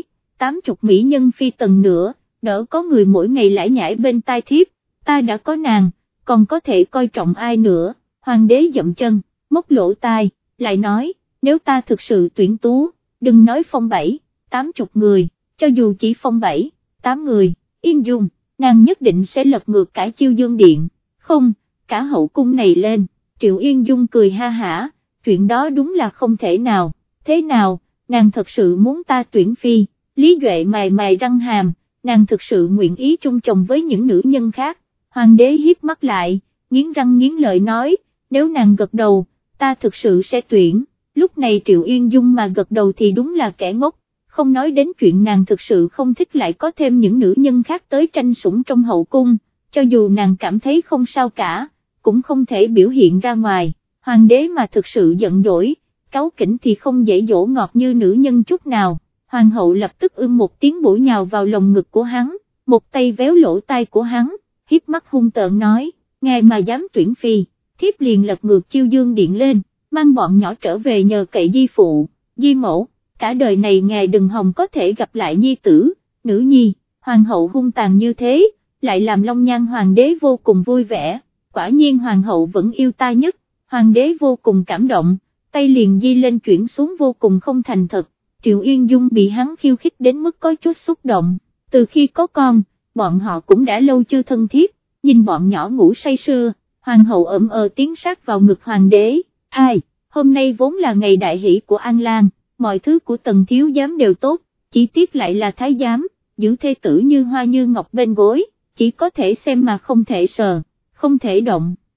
mỹ nhân phi tần nữa, đỡ có người mỗi ngày lải nhải bên tai thiếp, ta đã có nàng, còn có thể coi trọng ai nữa. Hoàng đế dậm chân, móc lỗ tai, lại nói, nếu ta thực sự tuyển tú, đừng nói phong 7-80 người, cho dù chỉ phong 7-8 người, Yên Dung, nàng nhất định sẽ lật ngược cả Chiêu Dương Điện, không, cả hậu cung này lên. Triệu Yên Dung cười ha hả, chuyện đó đúng là không thể nào. Thế nào, nàng thật sự muốn ta tuyển phi? Lý Duệ mài mài răng hàm, nàng thực sự nguyện ý chung chồng với những nữ nhân khác. Hoàng đế hiếp mắt lại, nghiến răng nghiến lợi nói, nếu nàng gật đầu, ta thực sự sẽ tuyển. Lúc này Triệu Yên Dung mà gật đầu thì đúng là kẻ ngốc, không nói đến chuyện nàng thực sự không thích lại có thêm những nữ nhân khác tới tranh sủng trong hậu cung, cho dù nàng cảm thấy không sao cả, cũng không thể biểu hiện ra ngoài. Hoàng đế mà thực sự giận dỗi, cáu kỉnh thì không dễ dỗ ngọt như nữ nhân chút nào. Hoàng hậu lập tức một tiếng bổ nhào vào lồng ngực của hắn, một tay véo lỗ tai của hắn, hiếp mắt hung tợn nói, ngài mà dám tuyển phi, thiếp liền lật ngược Chiêu Dương Điện lên, mang bọn nhỏ trở về nhờ cậy di phụ, di mẫu, cả đời này ngài đừng hòng có thể gặp lại nhi tử, nữ nhi. Hoàng hậu hung tàn như thế, lại làm Long Nhan hoàng đế vô cùng vui vẻ, quả nhiên hoàng hậu vẫn yêu ta nhất. Hoàng đế vô cùng cảm động, tay liền di lên chuyển xuống vô cùng không thành thật. Triệu Yên Dung bị hắn khiêu khích đến mức có chút xúc động, từ khi có con, bọn họ cũng đã lâu chưa thân thiết, nhìn bọn nhỏ ngủ say sưa, hoàng hậu ậm tiến sát vào ngực hoàng đế, ai, hôm nay vốn là ngày đại hỷ của An Lan, mọi thứ của Tần thiếu giám đều tốt, chỉ tiếc lại là thái giám, giữ thê tử như hoa như ngọc bên gối, chỉ có thể xem mà không thể sờ, không thể động,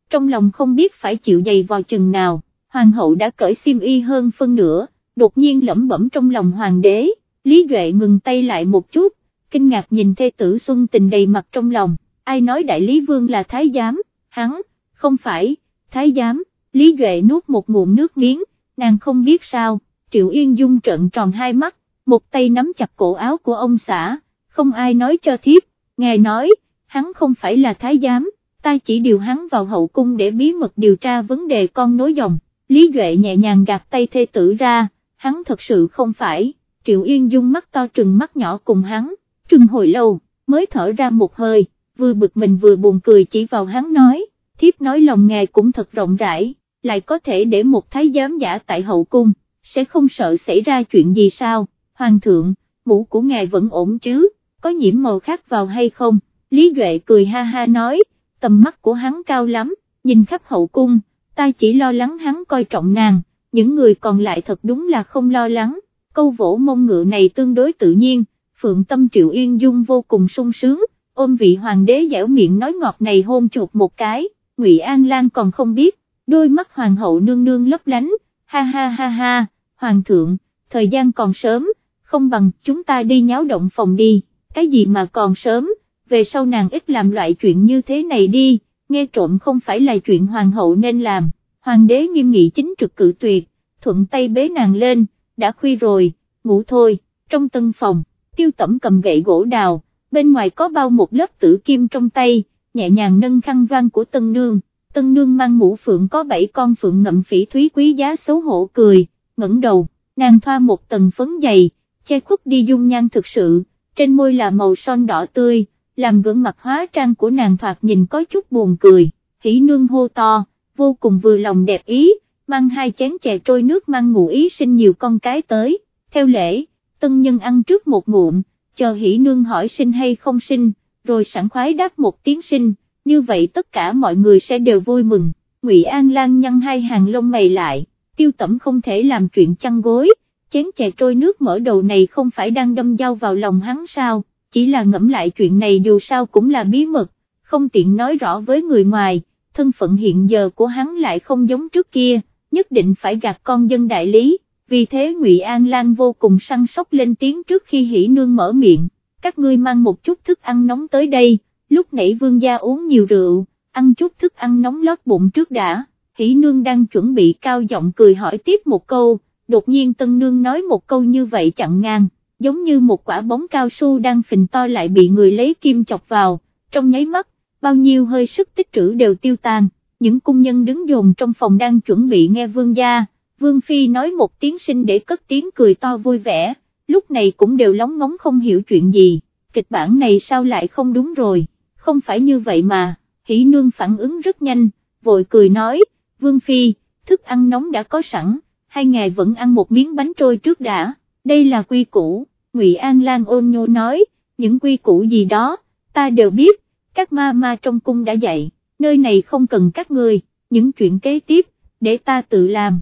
trong lòng không biết phải chịu dày vào chừng nào. Hoàng hậu đã cởi xiêm y hơn phân nửa, đột nhiên lẩm bẩm trong lòng hoàng đế. Lý Duệ ngừng tay lại một chút, kinh ngạc nhìn thê tử Xuân Tình đầy mặt trong lòng. Ai nói đại lý vương là thái giám? Hắn không phải thái giám. Lý Duệ nuốt một ngụm nước miếng, nàng không biết sao. Triệu Yên Dung trợn tròn hai mắt, một tay nắm chặt cổ áo của ông xã. Không ai nói cho thiếp, ngài nói, hắn không phải là thái giám, ta chỉ điều hắn vào hậu cung để bí mật điều tra vấn đề con nối dòng. Lý Duệ nhẹ nhàng gạt tay thê tử ra, hắn thật sự không phải. Triệu Yên Dung mắt to trừng mắt nhỏ cùng hắn, trừng hồi lâu, mới thở ra một hơi, vừa bực mình vừa buồn cười chỉ vào hắn nói, thiếp nói lòng ngài cũng thật rộng rãi, lại có thể để một thái giám giả tại hậu cung, sẽ không sợ xảy ra chuyện gì sao? Hoàng thượng, mũ của ngài vẫn ổn chứ, có nhiễm màu khác vào hay không? Lý Duệ cười ha ha nói, tầm mắt của hắn cao lắm, nhìn khắp hậu cung, ta chỉ lo lắng hắn coi trọng nàng, những người còn lại thật đúng là không lo lắng. Câu vỗ mông ngựa này tương đối tự nhiên, Phượng tâm Triệu Yên Dung vô cùng sung sướng, ôm vị hoàng đế dẻo miệng nói ngọt này hôn chuột một cái. Ngụy An Lan còn không biết, đôi mắt hoàng hậu nương nương lấp lánh, ha ha ha ha, hoàng thượng, thời gian còn sớm, không bằng chúng ta đi nháo động phòng đi. Cái gì mà còn sớm, về sau nàng ít làm loại chuyện như thế này đi, nghe trộm không phải là chuyện hoàng hậu nên làm. Hoàng đế nghiêm nghị chính trực cự tuyệt, thuận tay bế nàng lên, đã khuya rồi, ngủ thôi. Trong tân phòng, Tiêu Tẩm cầm gậy gỗ đào, bên ngoài có bao một lớp tử kim trong tay, nhẹ nhàng nâng khăn voan của tân nương. Tân nương mang mũ phượng có 7 con phượng ngậm phỉ thúy quý giá xấu hổ cười, ngẩng đầu, nàng thoa một tầng phấn dày, che khuất đi dung nhan thực sự, trên môi là màu son đỏ tươi, làm gương mặt hóa trang của nàng thoạt nhìn có chút buồn cười. Hỉ nương hô to, vô cùng vừa lòng đẹp ý, mang 2 chén chè trôi nước mang ngụ ý sinh nhiều con cái tới. Theo lễ, tân nhân ăn trước một ngụm, chờ Hỉ nương hỏi sinh hay không sinh, rồi sảng khoái đáp một tiếng sinh, như vậy tất cả mọi người sẽ đều vui mừng. Ngụy An Lan nhăn 2 hàng lông mày lại, Tiêu Tẩm không thể làm chuyện chăn gối, chén chè trôi nước mở đầu này không phải đang đâm dao vào lòng hắn sao, chỉ là ngẫm lại chuyện này dù sao cũng là bí mật, không tiện nói rõ với người ngoài, thân phận hiện giờ của hắn lại không giống trước kia, nhất định phải gạt con dân đại lý. Vì thế Ngụy An Lan vô cùng săn sóc lên tiếng trước khi Hỉ nương mở miệng, các ngươi mang một chút thức ăn nóng tới đây, lúc nãy vương gia uống nhiều rượu, ăn chút thức ăn nóng lót bụng trước đã. Hỉ nương đang chuẩn bị cao giọng cười hỏi tiếp một câu, đột nhiên tân nương nói một câu như vậy chặn ngang, giống như một quả bóng cao su đang phình to lại bị người lấy kim chọc vào, trong nháy mắt, bao nhiêu hơi sức tích trữ đều tiêu tan. Những cung nhân đứng dồn trong phòng đang chuẩn bị nghe vương gia, vương phi nói một tiếng sinh để cất tiếng cười to vui vẻ, lúc này cũng đều lóng ngóng không hiểu chuyện gì, kịch bản này sao lại không đúng rồi, không phải như vậy mà. Hỉ nương phản ứng rất nhanh, vội cười nói, vương phi, thức ăn nóng đã có sẵn, 2 ngày vẫn ăn một miếng bánh trôi trước đã, đây là quy củ. Ngụy An Lan ôn nhô nói, những quy củ gì đó, ta đều biết, các ma trong cung đã dạy, nơi này không cần các ngươi, những chuyện kế tiếp, để ta tự làm.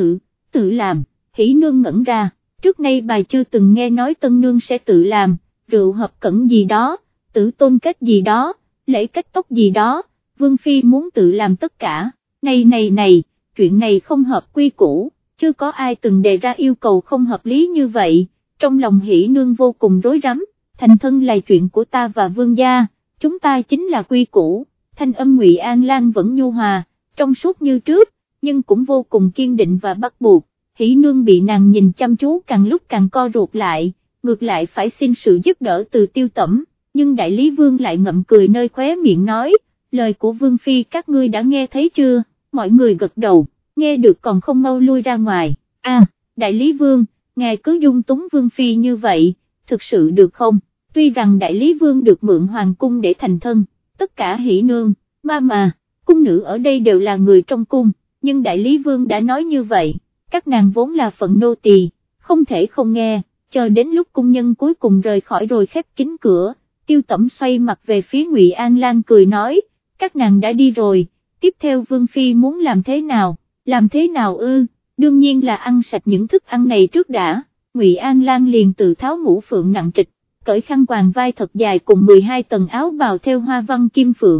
Tự làm. Hỉ nương ngẩn ra, trước nay bà chưa từng nghe nói tân nương sẽ tự làm, rượu hợp cẩn gì đó, tử tôn kết gì đó, lễ kết tóc gì đó, vương phi muốn tự làm tất cả. Này, chuyện này không hợp quy củ, chưa có ai từng đề ra yêu cầu không hợp lý như vậy. Trong lòng Hỉ nương vô cùng rối rắm, thành thân là chuyện của ta và vương gia, chúng ta chính là quy củ. Thanh âm Ngụy An Lan vẫn nhu hòa, trong suốt như trước, nhưng cũng vô cùng kiên định và bắt buộc. Hỉ nương bị nàng nhìn chăm chú càng lúc càng co ruột lại, ngược lại phải xin sự giúp đỡ từ Tiêu Tẩm, nhưng đại lý vương lại ngậm cười nơi khóe miệng nói, lời của vương phi các ngươi đã nghe thấy chưa? Mọi người gật đầu, nghe được còn không mau lui ra ngoài. Đại lý vương, ngài cứ dung túng vương phi như vậy, thực sự được không? Tuy rằng đại lý vương được mượn hoàng cung để thành thân, tất cả Hỉ nương, cung nữ ở đây đều là người trong cung, nhưng đại lý vương đã nói như vậy, các nàng vốn là phận nô tỳ, không thể không nghe. Chờ đến lúc cung nhân cuối cùng rời khỏi rồi khép kín cửa, Tiêu Tẩm xoay mặt về phía Ngụy An Lan cười nói, các nàng đã đi rồi, tiếp theo vương phi muốn làm thế nào ư? Đương nhiên là ăn sạch những thức ăn này trước đã. Ngụy An Lan liền tự tháo mũ phượng nặng trịch, cởi khăn quàng vai thật dài cùng 12 tầng áo bào theo hoa văn kim phượng,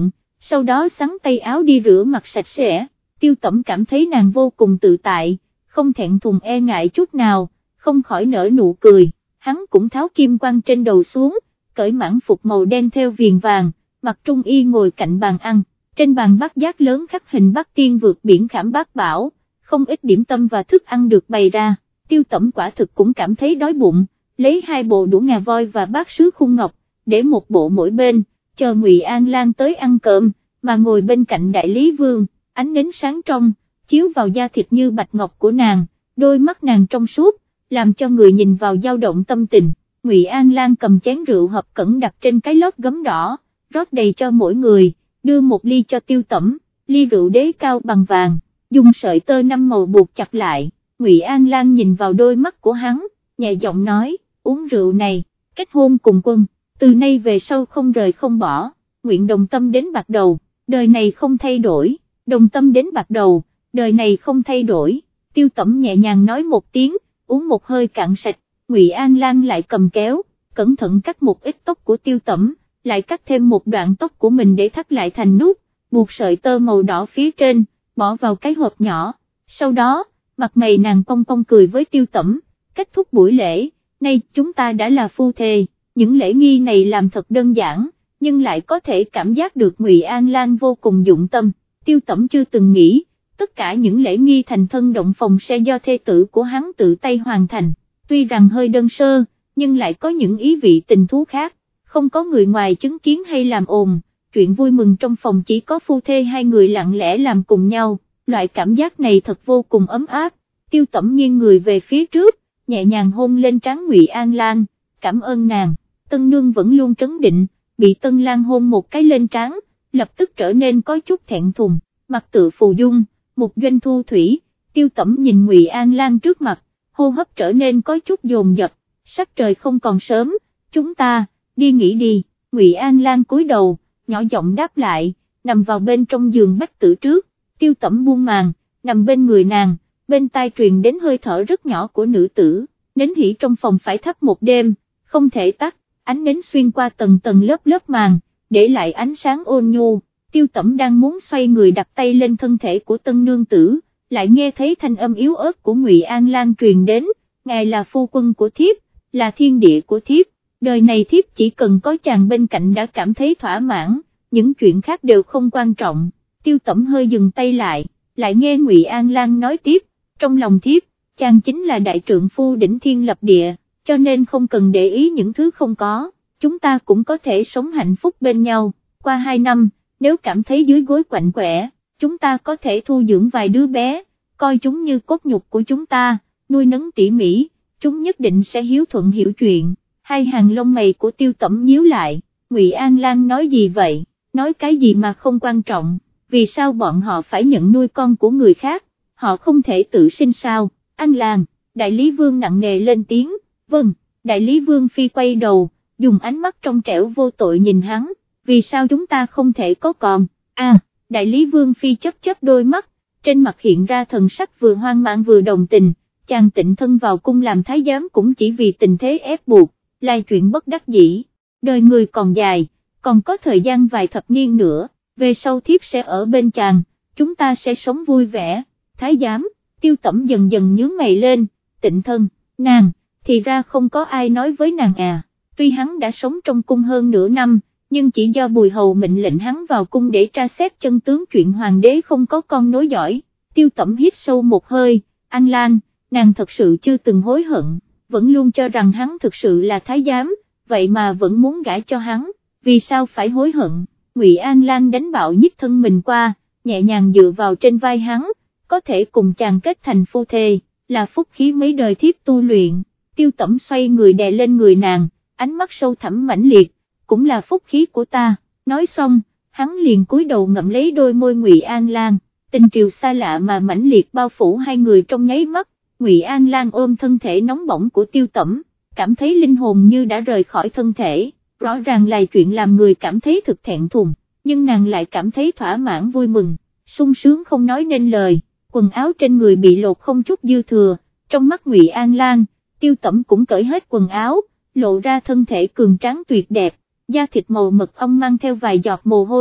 sau đó xắn tay áo đi rửa mặt sạch sẽ. Tiêu Tẩm cảm thấy nàng vô cùng tự tại, không thẹn thùng e ngại chút nào, không khỏi nở nụ cười. Hắn cũng tháo kim quan trên đầu xuống, cởi mãn phục màu đen theo viền vàng, mặc trung y ngồi cạnh bàn ăn, trên bàn bát giác lớn khắc hình Bắc Tiên vượt biển Khảm Bát Bảo, không ít điểm tâm và thức ăn được bày ra. Tiêu Tẩm quả thực cũng cảm thấy đói bụng, lấy 2 bộ đũa ngà voi và bát sứ khung ngọc, để một bộ mỗi bên, chờ Ngụy An Lan tới ăn cơm, mà ngồi bên cạnh Đại Lý Vương, ánh nến sáng trong, chiếu vào da thịt như bạch ngọc của nàng, đôi mắt nàng trong suốt, làm cho người nhìn vào dao động tâm tình. Ngụy An Lan cầm chén rượu hợp cẩn đặt trên cái lót gấm đỏ, rót đầy cho mỗi người, đưa một ly cho Tiêu Tẩm, ly rượu đế cao bằng vàng, dùng sợi tơ 5 màu buộc chặt lại. Ngụy An Lan nhìn vào đôi mắt của hắn, nhẹ giọng nói, uống rượu này, kết hôn cùng quân, từ nay về sau không rời không bỏ, nguyện đồng tâm đến bạc đầu, đời này không thay đổi, đồng tâm đến bạc đầu, đời này không thay đổi. Tiêu Tẩm nhẹ nhàng nói một tiếng, uống một hơi cạn sạch. Ngụy An Lan lại cầm kéo, cẩn thận cắt một ít tóc của Tiêu Tẩm, lại cắt thêm một đoạn tóc của mình để thắt lại thành nút, buộc sợi tơ màu đỏ phía trên, bỏ vào cái hộp nhỏ. Sau đó, mặt mày nàng cong cong cười với Tiêu Tẩm, kết thúc buổi lễ, nay chúng ta đã là phu thê. Những lễ nghi này làm thật đơn giản, nhưng lại có thể cảm giác được Ngụy An Lan vô cùng dụng tâm. Tiêu Tẩm chưa từng nghĩ, tất cả những lễ nghi thành thân động phòng sẽ do thê tử của hắn tự tay hoàn thành. Tuy rằng hơi đơn sơ, nhưng lại có những ý vị tình thú khác, không có người ngoài chứng kiến hay làm ồn, chuyện vui mừng trong phòng chỉ có phu thê hai người lặng lẽ làm cùng nhau, loại cảm giác này thật vô cùng ấm áp. Tiêu Tẩm nghiêng người về phía trước, nhẹ nhàng hôn lên trán Ngụy An Lan, cảm ơn nàng. Tân nương vẫn luôn trấn định, bị Tân Lan hôn một cái lên trán, lập tức trở nên có chút thẹn thùng, mặt tự phù dung, một doanh thu thủy. Tiêu Tẩm nhìn Ngụy An Lan trước mặt, hô hấp trở nên có chút dồn dập, sắc trời không còn sớm, chúng ta, đi nghỉ đi. Ngụy An Lan cúi đầu, nhỏ giọng đáp lại, nằm vào bên trong giường bách tử trước. Tiêu Tẩm buông màn, nằm bên người nàng, bên tai truyền đến hơi thở rất nhỏ của nữ tử. Nến hỉ trong phòng phải thắp một đêm, không thể tắt, ánh nến xuyên qua tầng tầng lớp lớp màn, để lại ánh sáng ôn nhu. Tiêu Tẩm đang muốn xoay người đặt tay lên thân thể của tân nương tử, lại nghe thấy thanh âm yếu ớt của Ngụy An Lan truyền đến, ngài là phu quân của thiếp, là thiên địa của thiếp, đời này thiếp chỉ cần có chàng bên cạnh đã cảm thấy thỏa mãn, những chuyện khác đều không quan trọng. Tiêu Tẩm hơi dừng tay lại nghe Ngụy An Lan nói tiếp, trong lòng thiếp, chàng chính là đại trượng phu đỉnh thiên lập địa, cho nên không cần để ý những thứ không có, chúng ta cũng có thể sống hạnh phúc bên nhau. Qua 2 năm, nếu cảm thấy dưới gối quạnh quẻ, chúng ta có thể thu dưỡng vài đứa bé, coi chúng như cốt nhục của chúng ta, nuôi nấng tỉ mỉ, chúng nhất định sẽ hiếu thuận hiểu chuyện. Hai hàng lông mày của Tiêu Tẩm nhíu lại, Ngụy An Lan nói gì vậy, nói cái gì mà không quan trọng, vì sao bọn họ phải nhận nuôi con của người khác, họ không thể tự sinh sao? An Lan, Đại Lý Vương nặng nề lên tiếng, vâng. Đại Lý Vương Phi quay đầu, dùng ánh mắt trong trẻo vô tội nhìn hắn, vì sao chúng ta không thể có con? Đại Lý Vương Phi chớp đôi mắt, trên mặt hiện ra thần sắc vừa hoang mang vừa đồng tình, chàng tịnh thân vào cung làm thái giám cũng chỉ vì tình thế ép buộc, là chuyện bất đắc dĩ, đời người còn dài, còn có thời gian vài thập niên nữa, về sau thiếp sẽ ở bên chàng, chúng ta sẽ sống vui vẻ. Thái giám, Tiêu Tẩm dần dần nhướng mày lên, tịnh thân, nàng, thì ra không có ai nói với nàng à, tuy hắn đã sống trong cung hơn nửa năm, nhưng chỉ do Bùi Hầu mệnh lệnh hắn vào cung để tra xét chân tướng chuyện hoàng đế không có con nối dõi. Tiêu Tẩm hít sâu một hơi, An Lan, nàng thật sự chưa từng hối hận, vẫn luôn cho rằng hắn thực sự là thái giám, vậy mà vẫn muốn gả cho hắn, vì sao phải hối hận? Ngụy An Lan đánh bạo nhích thân mình qua, nhẹ nhàng dựa vào trên vai hắn, có thể cùng chàng kết thành phu thê, là phúc khí mấy đời thiếp tu luyện. Tiêu Tẩm xoay người đè lên người nàng, ánh mắt sâu thẳm mãnh liệt, cũng là phúc khí của ta. Nói xong, hắn liền cúi đầu ngậm lấy đôi môi Ngụy An Lan, tình triều xa lạ mà mãnh liệt bao phủ hai người trong nháy mắt. Ngụy An Lan ôm thân thể nóng bỏng của Tiêu Tẩm, cảm thấy linh hồn như đã rời khỏi thân thể, rõ ràng là chuyện làm người cảm thấy thực thẹn thùng, nhưng nàng lại cảm thấy thỏa mãn vui mừng, sung sướng không nói nên lời. Quần áo trên người bị lột không chút dư thừa, trong mắt Ngụy An Lan, Tiêu Tẩm cũng cởi hết quần áo, lộ ra thân thể cường tráng tuyệt đẹp, da thịt màu mật ong mang theo vài giọt mồ hôi,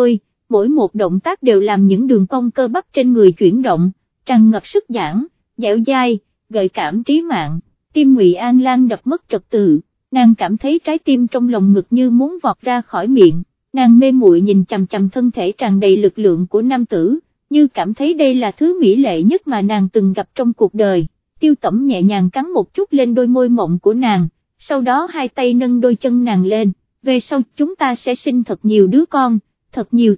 mỗi một động tác đều làm những đường cong cơ bắp trên người chuyển động, tràn ngập sức giãn, dẻo dai, gợi cảm trí mạng. Tim Ngụy An Lan đập mất trật tự, nàng cảm thấy trái tim trong lồng ngực như muốn vọt ra khỏi miệng, nàng mê muội nhìn chằm chằm thân thể tràn đầy lực lượng của nam tử, như cảm thấy đây là thứ mỹ lệ nhất mà nàng từng gặp trong cuộc đời. Tiêu Tẩm nhẹ nhàng cắn một chút lên đôi môi mọng của nàng, sau đó hai tay nâng đôi chân nàng lên, về sau chúng ta sẽ sinh thật nhiều đứa con, thật nhiều.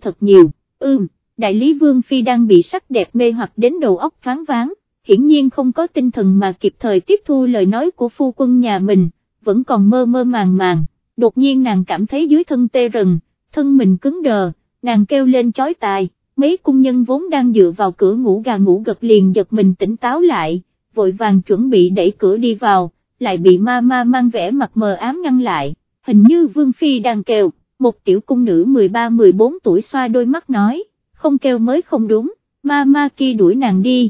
Đại lý Vương Phi đang bị sắc đẹp mê hoặc đến đầu óc thoáng váng, hiển nhiên không có tinh thần mà kịp thời tiếp thu lời nói của phu quân nhà mình, vẫn còn mơ mơ màng, đột nhiên nàng cảm thấy dưới thân tê rần, thân mình cứng đờ, nàng kêu lên chói tai, mấy cung nhân vốn đang dựa vào cửa ngủ gà ngủ gật liền giật mình tỉnh táo lại, vội vàng chuẩn bị đẩy cửa đi vào, lại bị ma mang vẻ mặt mờ ám ngăn lại, hình như Vương Phi đang kêu. Một tiểu cung nữ 13-14 tuổi xoa đôi mắt nói, không kêu mới không đúng, ma kia đuổi nàng đi,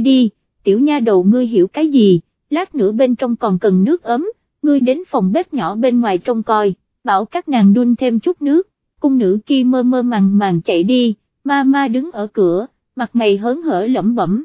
tiểu nha đầu ngươi hiểu cái gì, lát nữa bên trong còn cần nước ấm, ngươi đến phòng bếp nhỏ bên ngoài trông coi, bảo các nàng đun thêm chút nước. Cung nữ kia mơ màng chạy đi, ma đứng ở cửa, mặt mày hớn hở lẩm bẩm,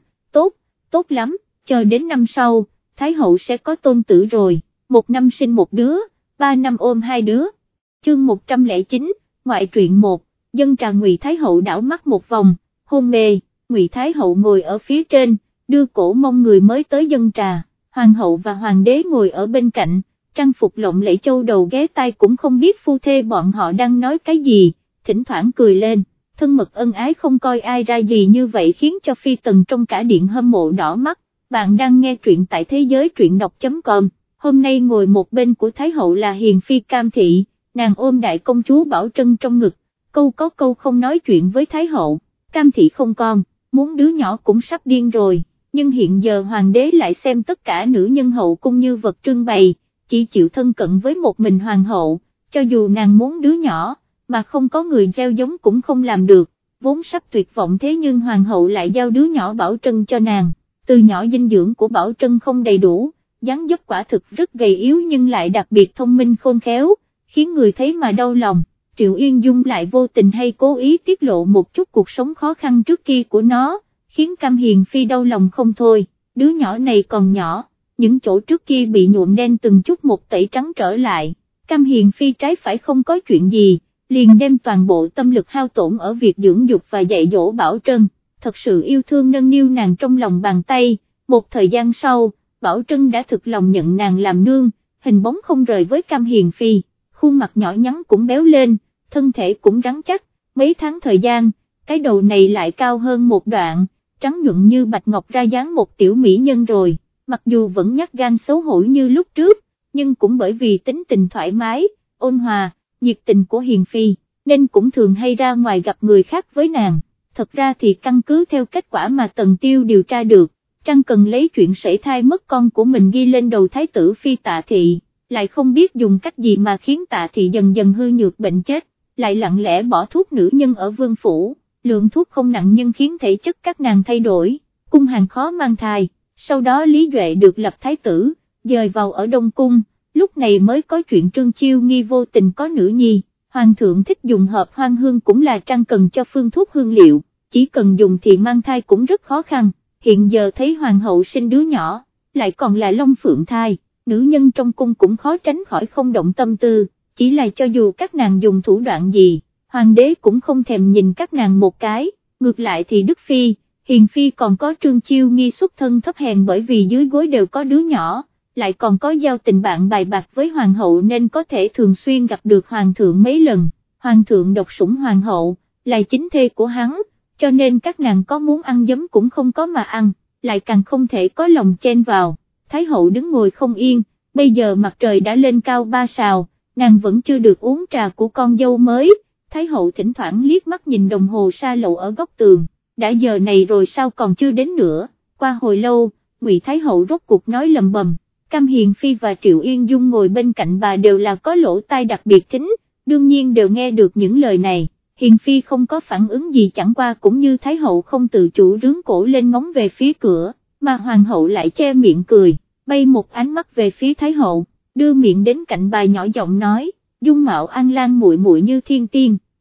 tốt lắm, chờ đến năm sau, Thái hậu sẽ có tôn tử rồi, 1 năm sinh 1 đứa, 3 năm ôm 2 đứa. Chương 109, ngoại truyện 1, dân trà. Ngụy Thái hậu đảo mắt một vòng, hôn mê, Ngụy Thái hậu ngồi ở phía trên, đưa cổ mong người mới tới dân trà, hoàng hậu và hoàng đế ngồi ở bên cạnh, trang phục lộng lẫy châu đầu ghé tai cũng không biết phu thê bọn họ đang nói cái gì, thỉnh thoảng cười lên, thân mật ân ái không coi ai ra gì như vậy khiến cho phi tần trong cả điện hâm mộ đỏ mắt. Bạn đang nghe truyện tại thế giới truyện đọc.com, hôm nay ngồi một bên của Thái hậu là hiền phi Cam Thị, nàng ôm đại công chúa Bảo Trân trong ngực, câu có câu không nói chuyện với Thái hậu. Cam Thị không con, muốn đứa nhỏ cũng sắp điên rồi, nhưng hiện giờ hoàng đế lại xem tất cả nữ nhân hậu cung như vật trưng bày, chỉ chịu thân cận với một mình hoàng hậu, cho dù nàng muốn đứa nhỏ, mà không có người gieo giống cũng không làm được, vốn sắp tuyệt vọng thế nhưng hoàng hậu lại giao đứa nhỏ Bảo Trân cho nàng. Từ nhỏ dinh dưỡng của Bảo Trân không đầy đủ, dáng dấp quả thực rất gầy yếu nhưng lại đặc biệt thông minh khôn khéo, khiến người thấy mà đau lòng. Triệu Yên Dung lại vô tình hay cố ý tiết lộ một chút cuộc sống khó khăn trước kia của nó, khiến Cam Hiền Phi đau lòng không thôi. Đứa nhỏ này còn nhỏ, những chỗ trước kia bị nhuộm đen từng chút một tẩy trắng trở lại. Cam Hiền Phi trái phải không có chuyện gì, liền đem toàn bộ tâm lực hao tổn ở việc dưỡng dục và dạy dỗ Bảo Trân, thật sự yêu thương nâng niu nàng trong lòng bàn tay. Một thời gian sau, Bảo Trân đã thực lòng nhận nàng làm nương, hình bóng không rời với Cam Hiền Phi, khuôn mặt nhỏ nhắn cũng béo lên, thân thể cũng rắn chắc, mấy tháng thời gian, cái đầu này lại cao hơn một đoạn, trắng nhuận như bạch ngọc ra dáng một tiểu mỹ nhân rồi, mặc dù vẫn nhát gan xấu hổ như lúc trước, nhưng cũng bởi vì tính tình thoải mái, ôn hòa, nhiệt tình của Hiền Phi, nên cũng thường hay ra ngoài gặp người khác với nàng. Thật ra thì căn cứ theo kết quả mà Tần Tiêu điều tra được, Trang cần lấy chuyện sảy thai mất con của mình ghi lên đầu thái tử Phi Tạ Thị, lại không biết dùng cách gì mà khiến Tạ Thị dần dần hư nhược bệnh chết, lại lặng lẽ bỏ thuốc nữ nhân ở vương phủ, lượng thuốc không nặng nhưng khiến thể chất các nàng thay đổi, cung hàng khó mang thai, sau đó Lý Duệ được lập thái tử, dời vào ở Đông Cung, lúc này mới có chuyện Trương Chiêu Nghi vô tình có nữ nhi. Hoàng thượng thích dùng hợp hoang hương cũng là Trang cần cho phương thuốc hương liệu, chỉ cần dùng thì mang thai cũng rất khó khăn, hiện giờ thấy hoàng hậu sinh đứa nhỏ, lại còn là long phượng thai, nữ nhân trong cung cũng khó tránh khỏi không động tâm tư, chỉ là cho dù các nàng dùng thủ đoạn gì, hoàng đế cũng không thèm nhìn các nàng một cái, ngược lại thì Đức Phi, Hiền Phi còn có Trương Chiêu Nghi xuất thân thấp hèn bởi vì dưới gối đều có đứa nhỏ, lại còn có giao tình bạn bài bạc với hoàng hậu nên có thể thường xuyên gặp được hoàng thượng mấy lần. Hoàng thượng độc sủng hoàng hậu, là chính thê của hắn, cho nên các nàng có muốn ăn giấm cũng không có mà ăn, lại càng không thể có lòng chen vào. Thái hậu đứng ngồi không yên, bây giờ mặt trời đã lên cao 3 sào, nàng vẫn chưa được uống trà của con dâu mới. Thái hậu thỉnh thoảng liếc mắt nhìn đồng hồ sa lậu ở góc tường, đã giờ này rồi sao còn chưa đến nữa. Qua hồi lâu, Ngụy Thái hậu rốt cuộc nói lầm bầm. Cam Hiền Phi và Triệu Yên Dung ngồi bên cạnh bà đều là có lỗ tai đặc biệt thính, đương nhiên đều nghe được những lời này. Hiền Phi không có phản ứng gì, chẳng qua cũng như Thái hậu không tự chủ rướn cổ lên ngóng về phía cửa, mà hoàng hậu lại che miệng cười, bay một ánh mắt về phía Thái hậu, đưa miệng đến cạnh bà nhỏ giọng nói, dung mạo An Lan muội muội như thiên tiên,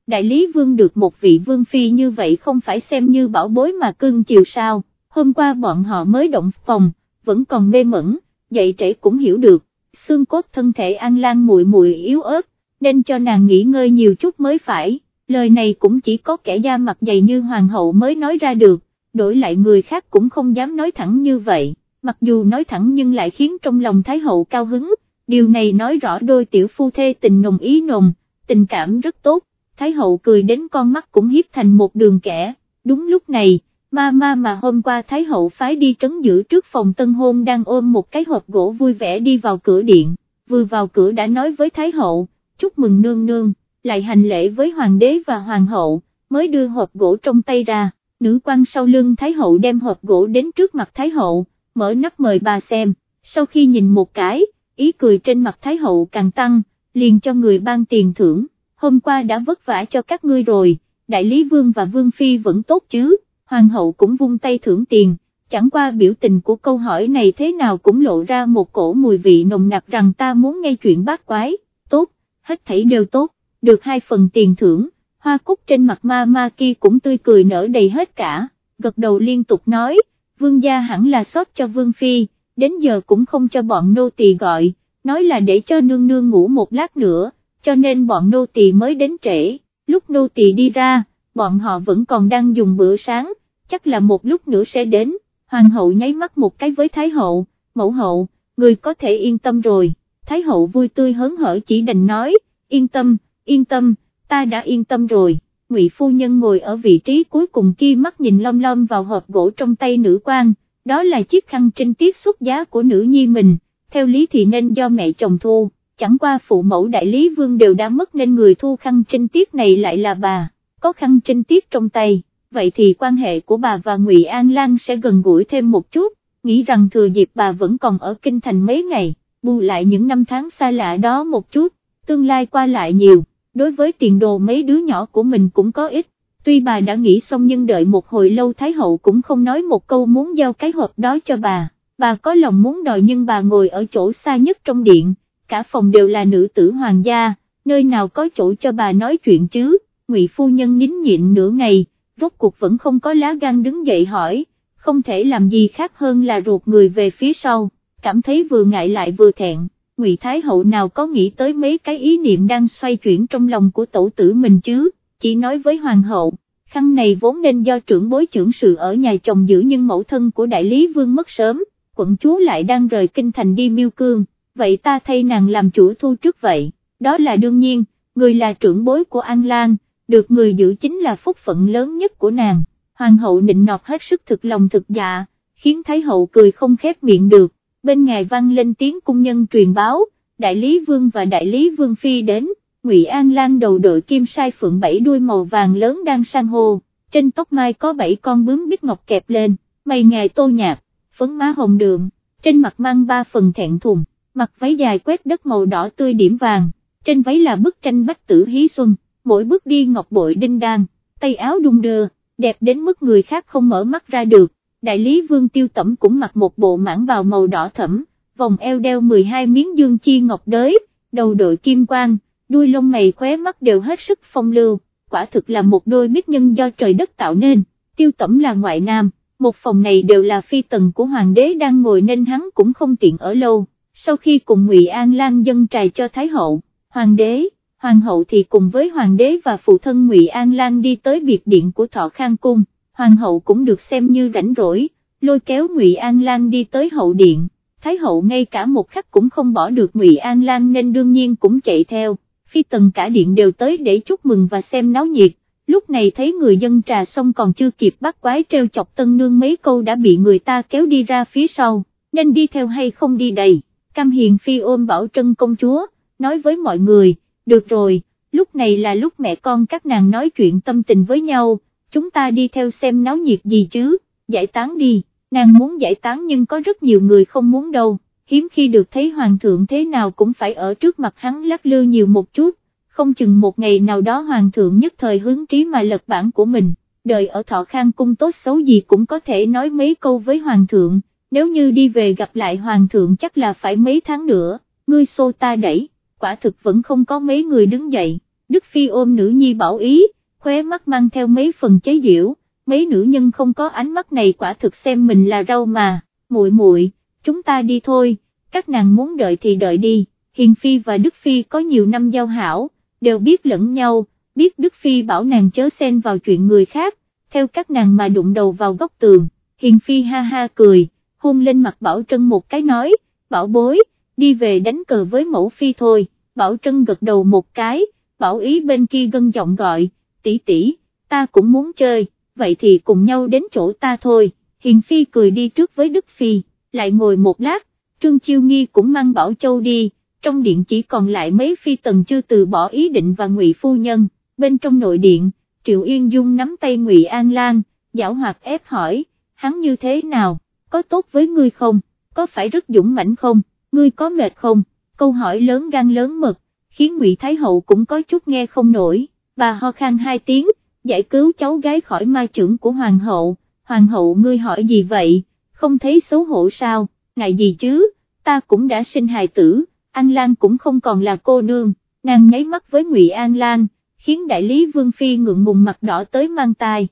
đại lý vương được một vị vương phi như vậy không phải xem như bảo bối mà cưng chiều sao, hôm qua bọn họ mới động phòng, vẫn còn mê mẩn, dậy trễ cũng hiểu được, xương cốt thân thể An Lan muội muội yếu ớt, nên cho nàng nghỉ ngơi nhiều chút mới phải, lời này cũng chỉ có kẻ da mặt dày như hoàng hậu mới nói ra được, đổi lại người khác cũng không dám nói thẳng như vậy, mặc dù nói thẳng nhưng lại khiến trong lòng Thái hậu cao hứng, điều này nói rõ đôi tiểu phu thê tình nồng ý nồng, tình cảm rất tốt, Thái hậu cười đến con mắt cũng hiếp thành một đường kẻ, đúng lúc này, mà hôm qua Thái hậu phái đi trấn giữ trước phòng tân hôn đang ôm một cái hộp gỗ vui vẻ đi vào cửa điện, vừa vào cửa đã nói với Thái hậu, chúc mừng nương nương, lại hành lễ với hoàng đế và hoàng hậu, mới đưa hộp gỗ trong tay ra, nữ quan sau lưng Thái hậu đem hộp gỗ đến trước mặt Thái hậu, mở nắp mời bà xem, sau khi nhìn một cái, ý cười trên mặt Thái hậu càng tăng, liền cho người ban tiền thưởng, hôm qua đã vất vả cho các ngươi rồi, đại lý vương và vương phi vẫn tốt chứ, hoàng hậu cũng vung tay thưởng tiền, chẳng qua biểu tình của câu hỏi này thế nào cũng lộ ra một cổ mùi vị nồng nặc rằng ta muốn nghe chuyện bát quái, tốt, hết thảy đều tốt, được 2 phần tiền thưởng, hoa cúc trên mặt ma kia cũng tươi cười nở đầy hết cả, gật đầu liên tục nói, vương gia hẳn là sót cho vương phi, đến giờ cũng không cho bọn nô tỳ gọi, nói là để cho nương nương ngủ một lát nữa, cho nên bọn nô tỳ mới đến trễ, lúc nô tỳ đi ra, bọn họ vẫn còn đang dùng bữa sáng, chắc là một lúc nữa sẽ đến, hoàng hậu nháy mắt một cái với Thái hậu, mẫu hậu, người có thể yên tâm rồi, Thái hậu vui tươi hớn hở chỉ đành nói, yên tâm, ta đã yên tâm rồi. Ngụy phu nhân ngồi ở vị trí cuối cùng kia mắt nhìn lom vào hộp gỗ trong tay nữ quan, đó là chiếc khăn trinh tiết xuất giá của nữ nhi mình, theo lý thì nên do mẹ chồng thu, chẳng qua phụ mẫu đại lý vương đều đã mất nên người thu khăn trinh tiết này lại là bà, có khăn trinh tiết trong tay, vậy thì quan hệ của bà và Ngụy An Lan sẽ gần gũi thêm một chút, nghĩ rằng thừa dịp bà vẫn còn ở kinh thành mấy ngày, bù lại những năm tháng xa lạ đó một chút, tương lai qua lại nhiều. Đối với tiền đồ mấy đứa nhỏ của mình cũng có ích, tuy bà đã nghĩ xong nhưng đợi một hồi lâu Thái hậu cũng không nói một câu muốn giao cái hộp đó cho bà có lòng muốn đòi nhưng bà ngồi ở chỗ xa nhất trong điện, cả phòng đều là nữ tử hoàng gia, nơi nào có chỗ cho bà nói chuyện chứ, Ngụy phu nhân nín nhịn nửa ngày, rốt cuộc vẫn không có lá gan đứng dậy hỏi, không thể làm gì khác hơn là ruột người về phía sau, cảm thấy vừa ngại lại vừa thẹn. Ngụy Thái hậu nào có nghĩ tới mấy cái ý niệm đang xoay chuyển trong lòng của tổ tử mình chứ, chỉ nói với hoàng hậu, khăn này vốn nên do trưởng bối trưởng sự ở nhà chồng giữ nhưng mẫu thân của đại lý vương mất sớm, quận chúa lại đang rời kinh thành đi miêu cương, vậy ta thay nàng làm chủ thu trước vậy, đó là đương nhiên, người là trưởng bối của An Lan, được người giữ chính là phúc phận lớn nhất của nàng, hoàng hậu nịnh nọt hết sức thực lòng thực dạ, khiến Thái hậu cười không khép miệng được. Bên ngoài vang lên tiếng cung nhân truyền báo, đại lý vương và đại lý vương phi đến, Ngụy An Lan đầu đội kim sai phượng 7 đuôi màu vàng lớn đang san hô, trên tóc mai có 7 con bướm bích ngọc kẹp lên, mày ngài tô nhạt, phấn má hồng đường, trên mặt mang 3 phần thẹn thùng, mặc váy dài quét đất màu đỏ tươi điểm vàng, trên váy là bức tranh bách tử hí xuân, mỗi bước đi ngọc bội đinh đan, tay áo đung đưa, đẹp đến mức người khác không mở mắt ra được. Đại lý vương Tiêu Tẩm cũng mặc một bộ mãng bào màu đỏ thẫm, vòng eo đeo 12 miếng dương chi ngọc đới, đầu đội kim quan, đuôi lông mày khóe mắt đều hết sức phong lưu, quả thực là một đôi bích nhân do trời đất tạo nên. Tiêu Tẩm là ngoại nam, một phòng này đều là phi tần của hoàng đế đang ngồi nên hắn cũng không tiện ở lâu. Sau khi cùng Ngụy An Lan dâng trà cho Thái hậu, hoàng đế, hoàng hậu thì cùng với hoàng đế và phụ thân Ngụy An Lan đi tới biệt điện của Thọ Khang cung. Hoàng hậu cũng được xem như rảnh rỗi, lôi kéo Ngụy An Lan đi tới hậu điện, Thái hậu ngay cả một khắc cũng không bỏ được Ngụy An Lan nên đương nhiên cũng chạy theo, phi tần cả điện đều tới để chúc mừng và xem náo nhiệt, lúc này thấy người dân trà xong còn chưa kịp bắt quái treo chọc tân nương mấy câu đã bị người ta kéo đi ra phía sau, nên đi theo hay không đi đầy, Cam Hiền Phi ôm Bảo Trân công chúa, nói với mọi người, được rồi, lúc này là lúc mẹ con các nàng nói chuyện tâm tình với nhau. Chúng ta đi theo xem náo nhiệt gì chứ, giải tán đi, nàng muốn giải tán nhưng có rất nhiều người không muốn đâu, hiếm khi được thấy hoàng thượng thế nào cũng phải ở trước mặt hắn lắc lư nhiều một chút, không chừng một ngày nào đó hoàng thượng nhất thời hứng trí mà lật bản của mình, đời ở Thọ Khang cung tốt xấu gì cũng có thể nói mấy câu với hoàng thượng, nếu như đi về gặp lại hoàng thượng chắc là phải mấy tháng nữa, ngươi xô ta đẩy, quả thực vẫn không có mấy người đứng dậy. Đức Phi ôm nữ nhi Bảo Ý, khóe mắt mang theo mấy phần chế giễu, mấy nữ nhân không có ánh mắt này quả thực xem mình là rau mà, muội muội, chúng ta đi thôi, các nàng muốn đợi thì đợi đi. Hiền Phi và Đức Phi có nhiều năm giao hảo, đều biết lẫn nhau, biết Đức Phi bảo nàng chớ xen vào chuyện người khác, theo các nàng mà đụng đầu vào góc tường. Hiền Phi ha ha cười, hôn lên mặt Bảo Trân một cái nói, Bảo bối, đi về đánh cờ với mẫu phi thôi. Bảo Trân gật đầu một cái, Bảo Ý bên kia gân giọng gọi, tỷ tỷ, ta cũng muốn chơi, vậy thì cùng nhau đến chỗ ta thôi. Hiền Phi cười đi trước với Đức Phi, lại ngồi một lát, Trương Chiêu Nghi cũng mang Bảo Châu đi, trong điện chỉ còn lại mấy phi tần chưa từ bỏ ý định và Ngụy phu nhân. Bên trong nội điện, Triệu Yên Dung nắm tay Ngụy An Lan, giảo hoạt ép hỏi, hắn như thế nào, có tốt với ngươi không, có phải rất dũng mãnh không, ngươi có mệt không? Câu hỏi lớn gan lớn mật, khiến Ngụy Thái Hậu cũng có chút nghe không nổi, bà ho khan hai tiếng, giải cứu cháu gái khỏi ma chưởng của Hoàng hậu ngươi hỏi gì vậy, không thấy xấu hổ sao, ngại gì chứ, ta cũng đã sinh hài tử, An Lan cũng không còn là cô nương, nàng nháy mắt với Ngụy An Lan, khiến đại lý Vương Phi ngượng ngùng mặt đỏ tới mang tai,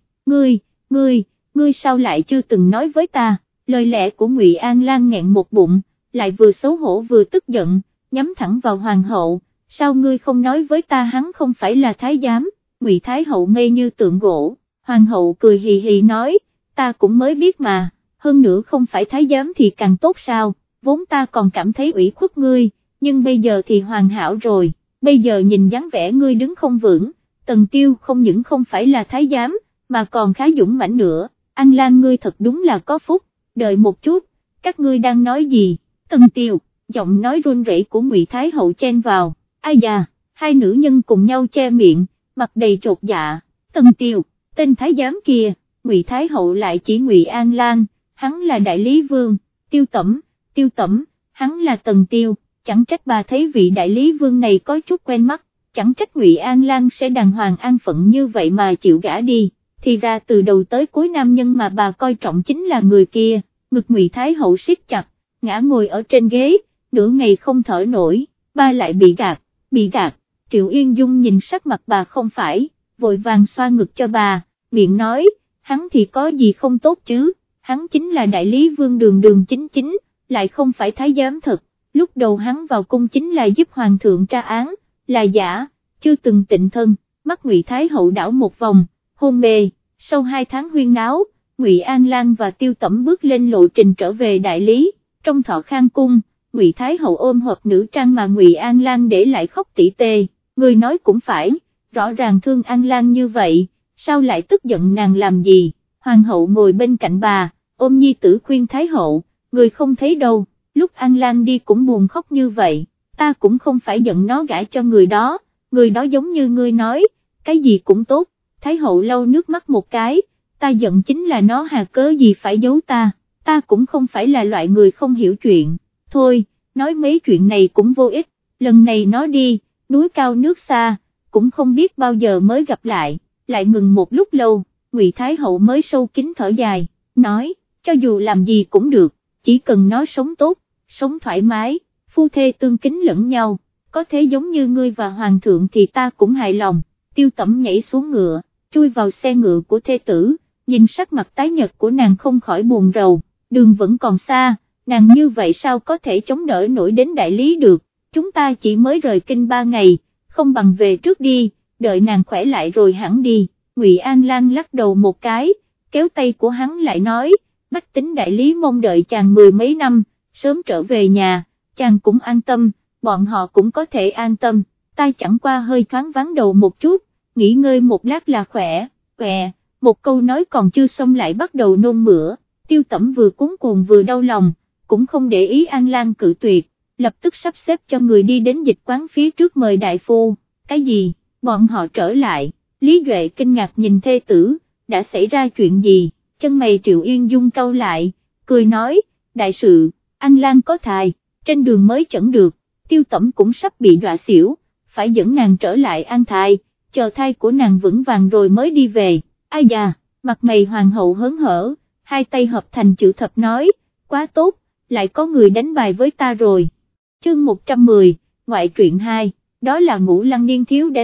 ngươi sao lại chưa từng nói với ta, lời lẽ của Ngụy An Lan nghẹn một bụng, lại vừa xấu hổ vừa tức giận, nhắm thẳng vào Hoàng hậu, sao ngươi không nói với ta hắn không phải là thái giám? Ngụy Thái Hậu ngây như tượng gỗ, Hoàng hậu cười hì hì nói, ta cũng mới biết mà, hơn nữa không phải thái giám thì càng tốt sao, vốn ta còn cảm thấy ủy khuất ngươi, nhưng bây giờ thì hoàn hảo rồi, bây giờ nhìn dáng vẻ ngươi đứng không vững, Tần Tiêu không những không phải là thái giám, mà còn khá dũng mãnh nữa, An Lan ngươi thật đúng là có phúc, đợi một chút, các ngươi đang nói gì? Tần Tiêu, giọng nói run rẩy của Ngụy Thái Hậu chen vào, ai da, hai nữ nhân cùng nhau che miệng, mặt đầy chột dạ, Tần Tiêu, tên thái giám kia, Ngụy Thái Hậu lại chỉ Ngụy An Lan, hắn là đại lý vương, Tiêu Tẩm, hắn là Tần Tiêu, chẳng trách bà thấy vị đại lý vương này có chút quen mắt, chẳng trách Ngụy An Lan sẽ đàng hoàng an phận như vậy mà chịu gả đi, thì ra từ đầu tới cuối nam nhân mà bà coi trọng chính là người kia, ngực Ngụy Thái Hậu siết chặt, ngã ngồi ở trên ghế, nửa ngày không thở nổi, ba lại bị gạt, Triệu Yên Dung nhìn sắc mặt bà không phải, vội vàng xoa ngực cho bà, miệng nói, hắn thì có gì không tốt chứ, hắn chính là đại lý vương đường chính, lại không phải thái giám thật, lúc đầu hắn vào cung chính là giúp hoàng thượng tra án, là giả, chưa từng tịnh thân, mắt Ngụy Thái Hậu đảo một vòng, hôn mê, sau 2 tháng huyên náo, Ngụy An Lan và Tiêu Tẩm bước lên lộ trình trở về đại lý, trong Thọ Khang cung, Ngụy Thái Hậu ôm hộp nữ trang mà Ngụy An Lan để lại khóc tỉ tê, người nói cũng phải, rõ ràng thương An Lan như vậy, sao lại tức giận nàng làm gì, Hoàng hậu ngồi bên cạnh bà, ôm nhi tử khuyên Thái Hậu, người không thấy đâu, lúc An Lan đi cũng buồn khóc như vậy, ta cũng không phải giận nó gả cho người đó giống như ngươi nói, cái gì cũng tốt, Thái Hậu lau nước mắt một cái, ta giận chính là nó hà cớ gì phải giấu ta cũng không phải là loại người không hiểu chuyện, thôi, nói mấy chuyện này cũng vô ích, lần này nó đi, núi cao nước xa, cũng không biết bao giờ mới gặp lại ngừng một lúc lâu, Ngụy Thái Hậu mới sâu kín thở dài, nói, cho dù làm gì cũng được, chỉ cần nó sống tốt, sống thoải mái, phu thê tương kính lẫn nhau, có thế giống như ngươi và hoàng thượng thì ta cũng hài lòng. Tiêu Tẩm nhảy xuống ngựa, chui vào xe ngựa của thê tử, nhìn sắc mặt tái nhợt của nàng không khỏi buồn rầu, đường vẫn còn xa, nàng như vậy sao có thể chống đỡ nổi đến đại lý được, chúng ta chỉ mới rời kinh 3 ngày, không bằng về trước đi, đợi nàng khỏe lại rồi hẳn đi. Ngụy An Lan lắc đầu một cái, kéo tay của hắn lại nói, bách tính đại lý mong đợi chàng 10 mấy năm, sớm trở về nhà, chàng cũng an tâm, bọn họ cũng có thể an tâm, ta chẳng qua hơi thoáng vắng đầu một chút, nghỉ ngơi một lát là khỏe, một câu nói còn chưa xong lại bắt đầu nôn mửa, Tiêu Tẩm vừa cuống cuồng vừa đau lòng, cũng không để ý An Lan cự tuyệt, lập tức sắp xếp cho người đi đến dịch quán phía trước mời đại phu, cái gì, bọn họ trở lại, Lý Duệ kinh ngạc nhìn thê tử, đã xảy ra chuyện gì, chân mày Triệu Yên Dung cau lại, cười nói, đại sự, An Lan có thai, trên đường mới chẩn được, Tiêu Tẩm cũng sắp bị dọa xỉu, phải dẫn nàng trở lại an thai, chờ thai của nàng vững vàng rồi mới đi về, ai da, mặt mày hoàng hậu hớn hở, hai tay hợp thành chữ thập nói, quá tốt, lại có người đánh bài với ta rồi. Chương 110, ngoại truyện 2, đó là Ngũ Lăng Niên thiếu đánh,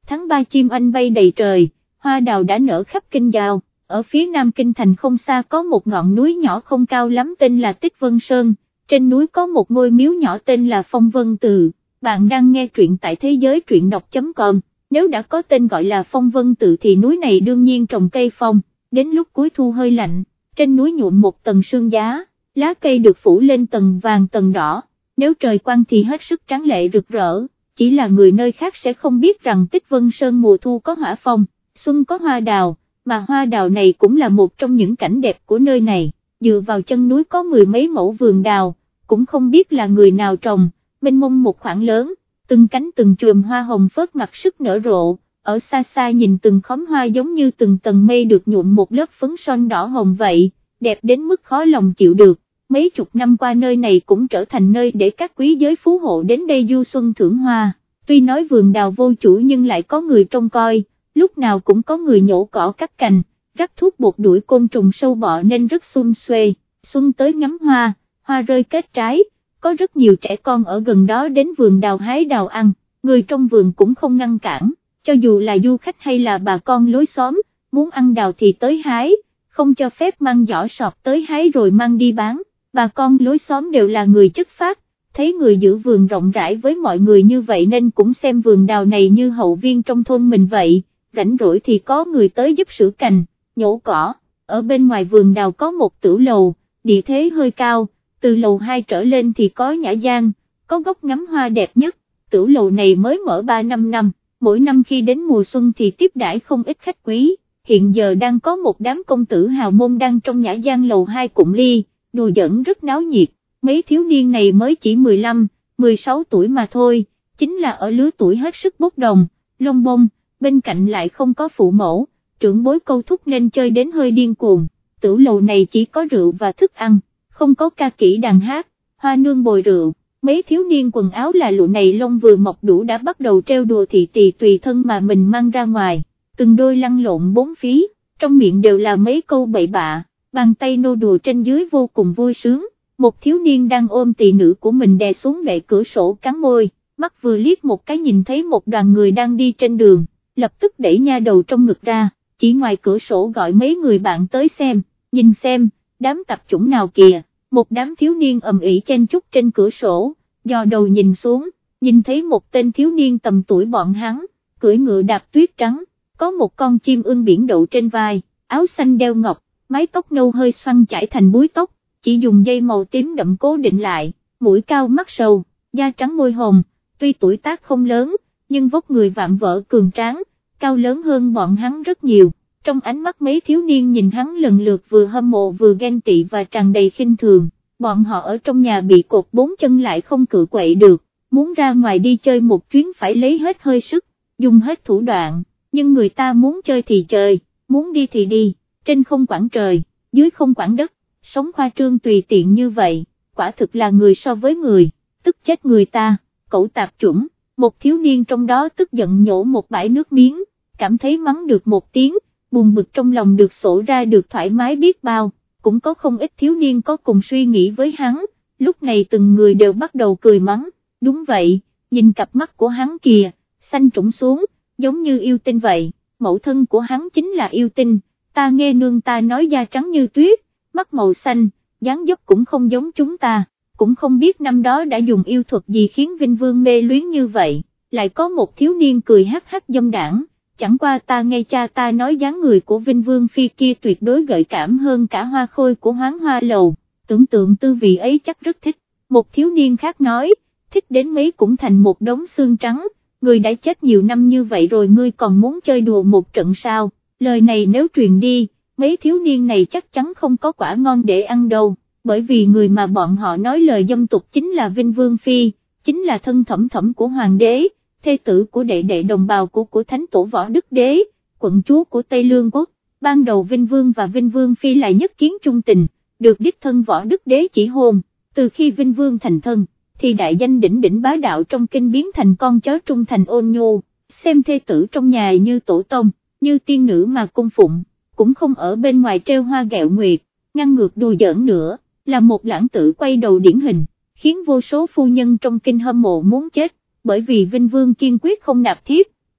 tháng 3 chim anh bay đầy trời, hoa đào đã nở khắp kinh giao. Ở phía nam kinh thành không xa có một ngọn núi nhỏ không cao lắm tên là Tích Vân Sơn, trên núi có một ngôi miếu nhỏ tên là Phong Vân Tự. Bạn đang nghe truyện tại thế giới truyện đọc.com, nếu đã có tên gọi là Phong Vân Tự thì núi này đương nhiên trồng cây phong, đến lúc cuối thu hơi lạnh, trên núi nhuộm một tầng sương giá, lá cây được phủ lên tầng vàng tầng đỏ, nếu trời quang thì hết sức tráng lệ rực rỡ, chỉ là người nơi khác sẽ không biết rằng Tích Vân Sơn mùa thu có hỏa phong, xuân có hoa đào, mà hoa đào này cũng là một trong những cảnh đẹp của nơi này, dựa vào chân núi có 10 mấy mẫu vườn đào, cũng không biết là người nào trồng, mênh mông một khoảng lớn, từng cánh từng chùm hoa hồng phớt mặc sức nở rộ, ở xa xa nhìn từng khóm hoa giống như từng tầng mây được nhuộm một lớp phấn son đỏ hồng vậy, đẹp đến mức khó lòng chịu được. Mấy chục năm qua nơi này cũng trở thành nơi để các quý giới phú hộ đến đây du xuân thưởng hoa, tuy nói vườn đào vô chủ nhưng lại có người trông coi, lúc nào cũng có người nhổ cỏ cắt cành, rắc thuốc bột đuổi côn trùng sâu bọ nên rất sum suê. Xuân tới ngắm hoa, hoa rơi kết trái, có rất nhiều trẻ con ở gần đó đến vườn đào hái đào ăn, người trong vườn cũng không ngăn cản, cho dù là du khách hay là bà con lối xóm, muốn ăn đào thì tới hái, không cho phép mang giỏ sọt tới hái rồi mang đi bán. Bà con lối xóm đều là người chất phác, thấy người giữ vườn rộng rãi với mọi người như vậy nên cũng xem vườn đào này như hậu viên trong thôn mình vậy, rảnh rỗi thì có người tới giúp sửa cành, nhổ cỏ. Ở bên ngoài vườn đào có một tửu lầu, địa thế hơi cao, từ lầu 2 trở lên thì có nhã gian, có góc ngắm hoa đẹp nhất. Tửu lầu này mới mở 3-5 năm, mỗi năm khi đến mùa xuân thì tiếp đãi không ít khách quý, hiện giờ đang có một đám công tử hào môn đang trong nhã gian lầu 2 cụng ly, đùa giỡn rất náo nhiệt, mấy thiếu niên này mới chỉ 15, 16 tuổi mà thôi, chính là ở lứa tuổi hết sức bốc đồng, lông bông, bên cạnh lại không có phụ mẫu, trưởng bối câu thúc nên chơi đến hơi điên cuồng. Tửu lầu này chỉ có rượu và thức ăn, không có ca kỹ đàn hát, hoa nương bồi rượu, mấy thiếu niên quần áo là lụa này lông vừa mọc đủ đã bắt đầu trêu đùa thị tỳ tùy thân mà mình mang ra ngoài, từng đôi lăn lộn bốn phía, trong miệng đều là mấy câu bậy bạ, bàn tay nô đùa trên dưới vô cùng vui sướng. Một thiếu niên đang ôm tỳ nữ của mình đè xuống bệ cửa sổ cắn môi, mắt vừa liếc một cái nhìn thấy một đoàn người đang đi trên đường, lập tức đẩy nha đầu trong ngực ra, chỉ ngoài cửa sổ gọi mấy người bạn tới xem, nhìn xem, đám tạp chủng nào kìa. Một đám thiếu niên ầm ĩ chen chúc trên cửa sổ, dò đầu nhìn xuống, nhìn thấy một tên thiếu niên tầm tuổi bọn hắn, cưỡi ngựa đạp tuyết trắng, có một con chim ưng biển đậu trên vai, áo xanh đeo ngọc, mái tóc nâu hơi xoăn chải thành búi tóc, chỉ dùng dây màu tím đậm cố định lại, mũi cao mắt sâu, da trắng môi hồng, tuy tuổi tác không lớn, nhưng vóc người vạm vỡ cường tráng, cao lớn hơn bọn hắn rất nhiều. Trong ánh mắt mấy thiếu niên nhìn hắn lần lượt vừa hâm mộ vừa ghen tị và tràn đầy khinh thường, bọn họ ở trong nhà bị cột 4 chân lại không cự quậy được, muốn ra ngoài đi chơi một chuyến phải lấy hết hơi sức, dùng hết thủ đoạn, nhưng người ta muốn chơi thì chơi, muốn đi thì đi, trên không quản trời, dưới không quản đất, sống khoa trương tùy tiện như vậy, quả thực là người so với người, tức chết người ta, cẩu tạp chủng. Một thiếu niên trong đó tức giận nhổ một bãi nước miếng, cảm thấy mắng được một tiếng, buồn bực trong lòng được sổ ra được thoải mái biết bao, cũng có không ít thiếu niên có cùng suy nghĩ với hắn, lúc này từng người đều bắt đầu cười mắng, đúng vậy, nhìn cặp mắt của hắn kìa, xanh trũng xuống, giống như yêu tinh vậy, mẫu thân của hắn chính là yêu tinh, ta nghe nương ta nói da trắng như tuyết, mắt màu xanh, dáng dấp cũng không giống chúng ta, cũng không biết năm đó đã dùng yêu thuật gì khiến Vinh Vương mê luyến như vậy. Lại có một thiếu niên cười hắc hắc dâm đảng, chẳng qua ta nghe cha ta nói dáng người của Vinh Vương Phi kia tuyệt đối gợi cảm hơn cả hoa khôi của Hoáng Hoa Lầu, tưởng tượng tư vị ấy chắc rất thích. Một thiếu niên khác nói, thích đến mấy cũng thành một đống xương trắng, người đã chết nhiều năm như vậy rồi ngươi còn muốn chơi đùa một trận sao, lời này nếu truyền đi, mấy thiếu niên này chắc chắn không có quả ngon để ăn đâu, bởi vì người mà bọn họ nói lời dâm tục chính là Vinh Vương Phi, chính là thân thẩm thẩm của hoàng đế, thê tử của đệ đệ đồng bào của thánh tổ Võ Đức Đế, quận chúa của Tây Lương Quốc. Ban đầu Vinh Vương và Vinh Vương Phi lại nhất kiến chung tình, được đích thân Võ Đức Đế chỉ hôn, từ khi Vinh Vương thành thân, thì đại danh đỉnh đỉnh bá đạo trong kinh biến thành con chó trung thành ôn nhu, xem thê tử trong nhà như tổ tông, như tiên nữ mà cung phụng, cũng không ở bên ngoài trêu hoa ghẹo nguyệt, ngăn ngược đùa giỡn nữa, là một lãng tử quay đầu điển hình, khiến vô số phu nhân trong kinh hâm mộ muốn chết, bởi vì Vinh Vương kiên quyết không nạp thiếp,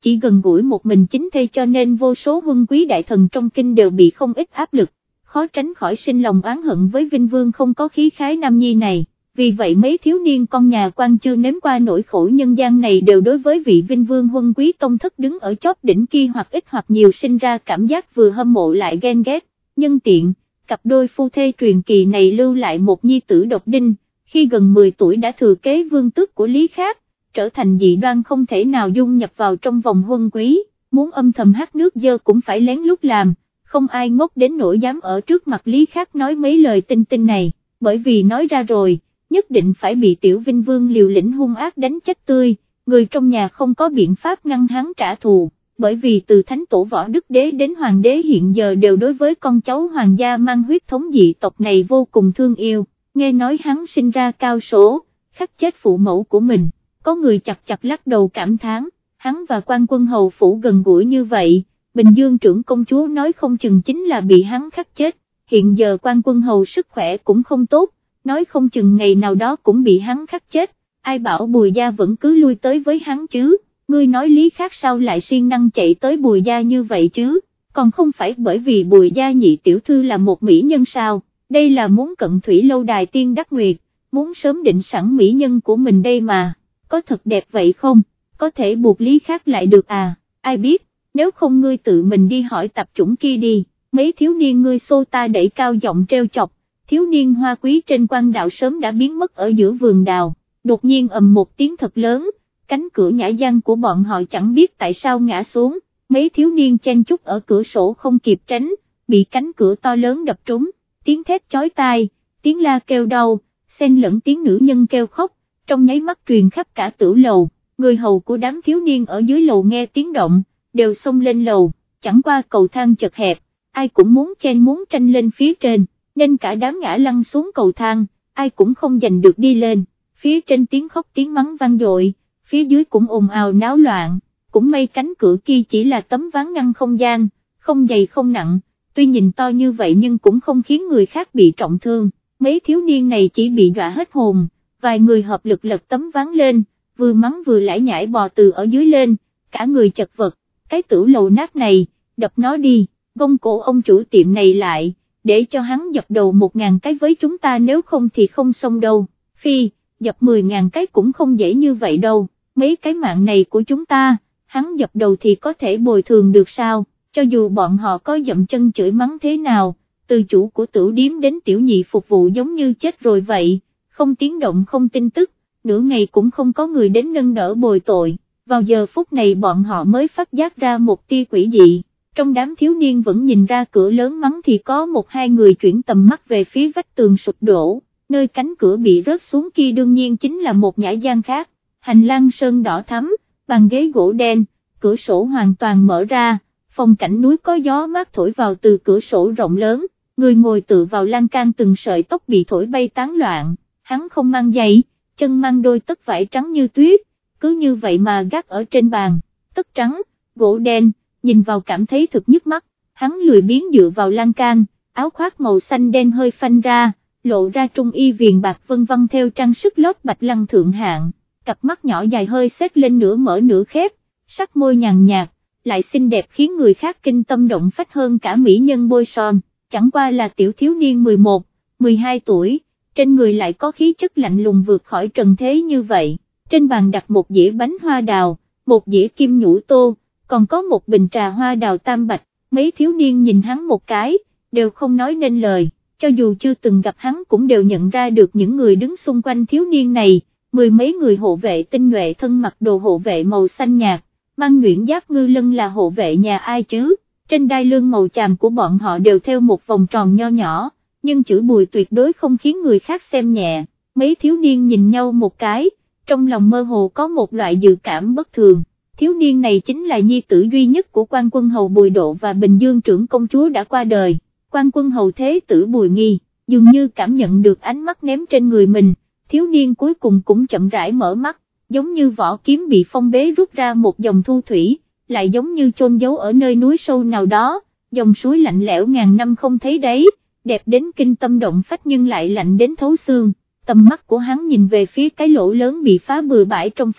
chỉ gần gũi một mình chính thê cho nên vô số huân quý đại thần trong kinh đều bị không ít áp lực, khó tránh khỏi sinh lòng oán hận với Vinh Vương không có khí khái nam nhi này. Vì vậy mấy thiếu niên con nhà quan chưa nếm qua nỗi khổ nhân gian này đều đối với vị Vinh Vương huân quý tông thất đứng ở chóp đỉnh kia hoặc ít hoặc nhiều sinh ra cảm giác vừa hâm mộ lại ghen ghét. Nhân tiện, cặp đôi phu thê truyền kỳ này lưu lại một nhi tử độc đinh, khi gần 10 tuổi đã thừa kế vương tước của Lý Khác, trở thành dị đoan không thể nào dung nhập vào trong vòng huân quý, muốn âm thầm hát nước dơ cũng phải lén lút làm, không ai ngốc đến nỗi dám ở trước mặt Lý Khác nói mấy lời tinh tinh này, bởi vì nói ra rồi, nhất định phải bị tiểu Vinh Vương liều lĩnh hung ác đánh chết tươi, người trong nhà không có biện pháp ngăn hắn trả thù, bởi vì từ thánh tổ Võ Đức Đế đến hoàng đế hiện giờ đều đối với con cháu hoàng gia mang huyết thống dị tộc này vô cùng thương yêu, nghe nói hắn sinh ra cao số, khắc chết phụ mẫu của mình, có người chặt chặt lắc đầu cảm thán, hắn và Quan Quân Hầu phủ gần gũi như vậy, Bình Dương trưởng công chúa nói không chừng chính là bị hắn khắc chết, hiện giờ Quan Quân Hầu sức khỏe cũng không tốt, nói không chừng ngày nào đó cũng bị hắn khắc chết, ai bảo Bùi Gia vẫn cứ lui tới với hắn chứ, ngươi nói Lý Khác sao lại siêng năng chạy tới Bùi Gia như vậy chứ, còn không phải bởi vì Bùi Gia nhị tiểu thư là một mỹ nhân sao, đây là muốn cận thủy lâu đài tiên đắc nguyệt, muốn sớm định sẵn mỹ nhân của mình đây mà, có thật đẹp vậy không, có thể buộc Lý Khác lại được à, ai biết, nếu không ngươi tự mình đi hỏi tập chủng kia đi, mấy thiếu niên ngươi xô ta đẩy cao giọng treo chọc. Thiếu niên hoa quý trên quan đạo sớm đã biến mất ở giữa vườn đào, đột nhiên ầm một tiếng thật lớn, cánh cửa nhã gian của bọn họ chẳng biết tại sao ngã xuống, mấy thiếu niên chen chúc ở cửa sổ không kịp tránh, bị cánh cửa to lớn đập trúng, tiếng thét chói tai, tiếng la kêu đau, xen lẫn tiếng nữ nhân kêu khóc, trong nháy mắt truyền khắp cả tử lầu, người hầu của đám thiếu niên ở dưới lầu nghe tiếng động, đều xông lên lầu, chẳng qua cầu thang chật hẹp, ai cũng muốn chen muốn tranh lên phía trên, nên cả đám ngã lăn xuống cầu thang, ai cũng không giành được đi lên, phía trên tiếng khóc tiếng mắng vang dội, phía dưới cũng ồn ào náo loạn, cũng may cánh cửa kia chỉ là tấm ván ngăn không gian, không dày không nặng, tuy nhìn to như vậy nhưng cũng không khiến người khác bị trọng thương, mấy thiếu niên này chỉ bị dọa hết hồn, vài người hợp lực lật tấm ván lên, vừa mắng vừa lải nhải bò từ ở dưới lên, cả người chật vật, cái tửu lầu nát này, đập nó đi, gông cổ ông chủ tiệm này lại, để cho hắn dập đầu 1000 cái với chúng ta nếu không thì không xong đâu, phi, dập 10.000 cái cũng không dễ như vậy đâu, mấy cái mạng này của chúng ta, hắn dập đầu thì có thể bồi thường được sao, cho dù bọn họ có dậm chân chửi mắng thế nào, từ chủ của tửu điếm đến tiểu nhị phục vụ giống như chết rồi vậy, không tiếng động không tin tức, nửa ngày cũng không có người đến nâng đỡ bồi tội, vào giờ phút này bọn họ mới phát giác ra một tia quỷ dị. Trong đám thiếu niên vẫn nhìn ra cửa lớn mắng thì có 1-2 người chuyển tầm mắt về phía vách tường sụp đổ, nơi cánh cửa bị rớt xuống kia đương nhiên chính là một nhã gian khác, hành lang sơn đỏ thắm, bàn ghế gỗ đen, cửa sổ hoàn toàn mở ra, phong cảnh núi có gió mát thổi vào từ cửa sổ rộng lớn, người ngồi tựa vào lan can từng sợi tóc bị thổi bay tán loạn, hắn không mang giày, chân mang đôi tất vải trắng như tuyết, cứ như vậy mà gác ở trên bàn, tất trắng, gỗ đen, nhìn vào cảm thấy thực nhức mắt, hắn lười biếng dựa vào lan can, áo khoác màu xanh đen hơi phanh ra, lộ ra trung y viền bạc vân vân theo trang sức lót bạch lăng thượng hạng, cặp mắt nhỏ dài hơi xếp lên nửa mở nửa khép, sắc môi nhàn nhạt, lại xinh đẹp khiến người khác kinh tâm động phách hơn cả mỹ nhân bôi son, chẳng qua là tiểu thiếu niên 11, 12 tuổi, trên người lại có khí chất lạnh lùng vượt khỏi trần thế như vậy, trên bàn đặt một dĩa bánh hoa đào, một dĩa kim nhũ tô, còn có một bình trà hoa đào tam bạch, mấy thiếu niên nhìn hắn một cái, đều không nói nên lời, cho dù chưa từng gặp hắn cũng đều nhận ra được những người đứng xung quanh thiếu niên này, 10 mấy người hộ vệ tinh nhuệ thân mặc đồ hộ vệ màu xanh nhạt, mang nhuyễn giáp ngư lân là hộ vệ nhà ai chứ, trên đai lưng màu chàm của bọn họ đều theo một vòng tròn nho nhỏ, nhưng chữ Bùi tuyệt đối không khiến người khác xem nhẹ, mấy thiếu niên nhìn nhau một cái, trong lòng mơ hồ có một loại dự cảm bất thường. Thiếu niên này chính là nhi tử duy nhất của Quan Quân Hầu Bùi Độ và Bình Dương trưởng công chúa đã qua đời, Quan Quân Hầu thế tử Bùi Nghi, dường như cảm nhận được ánh mắt ném trên người mình, thiếu niên cuối cùng cũng chậm rãi mở mắt, giống như vỏ kiếm bị phong bế rút ra một dòng thu thủy, lại giống như chôn giấu ở nơi núi sâu nào đó, dòng suối lạnh lẽo ngàn năm không thấy đấy, đẹp đến kinh tâm động phách nhưng lại lạnh đến thấu xương, tầm mắt của hắn nhìn về phía cái lỗ lớn bị phá bừa bãi trong phòng.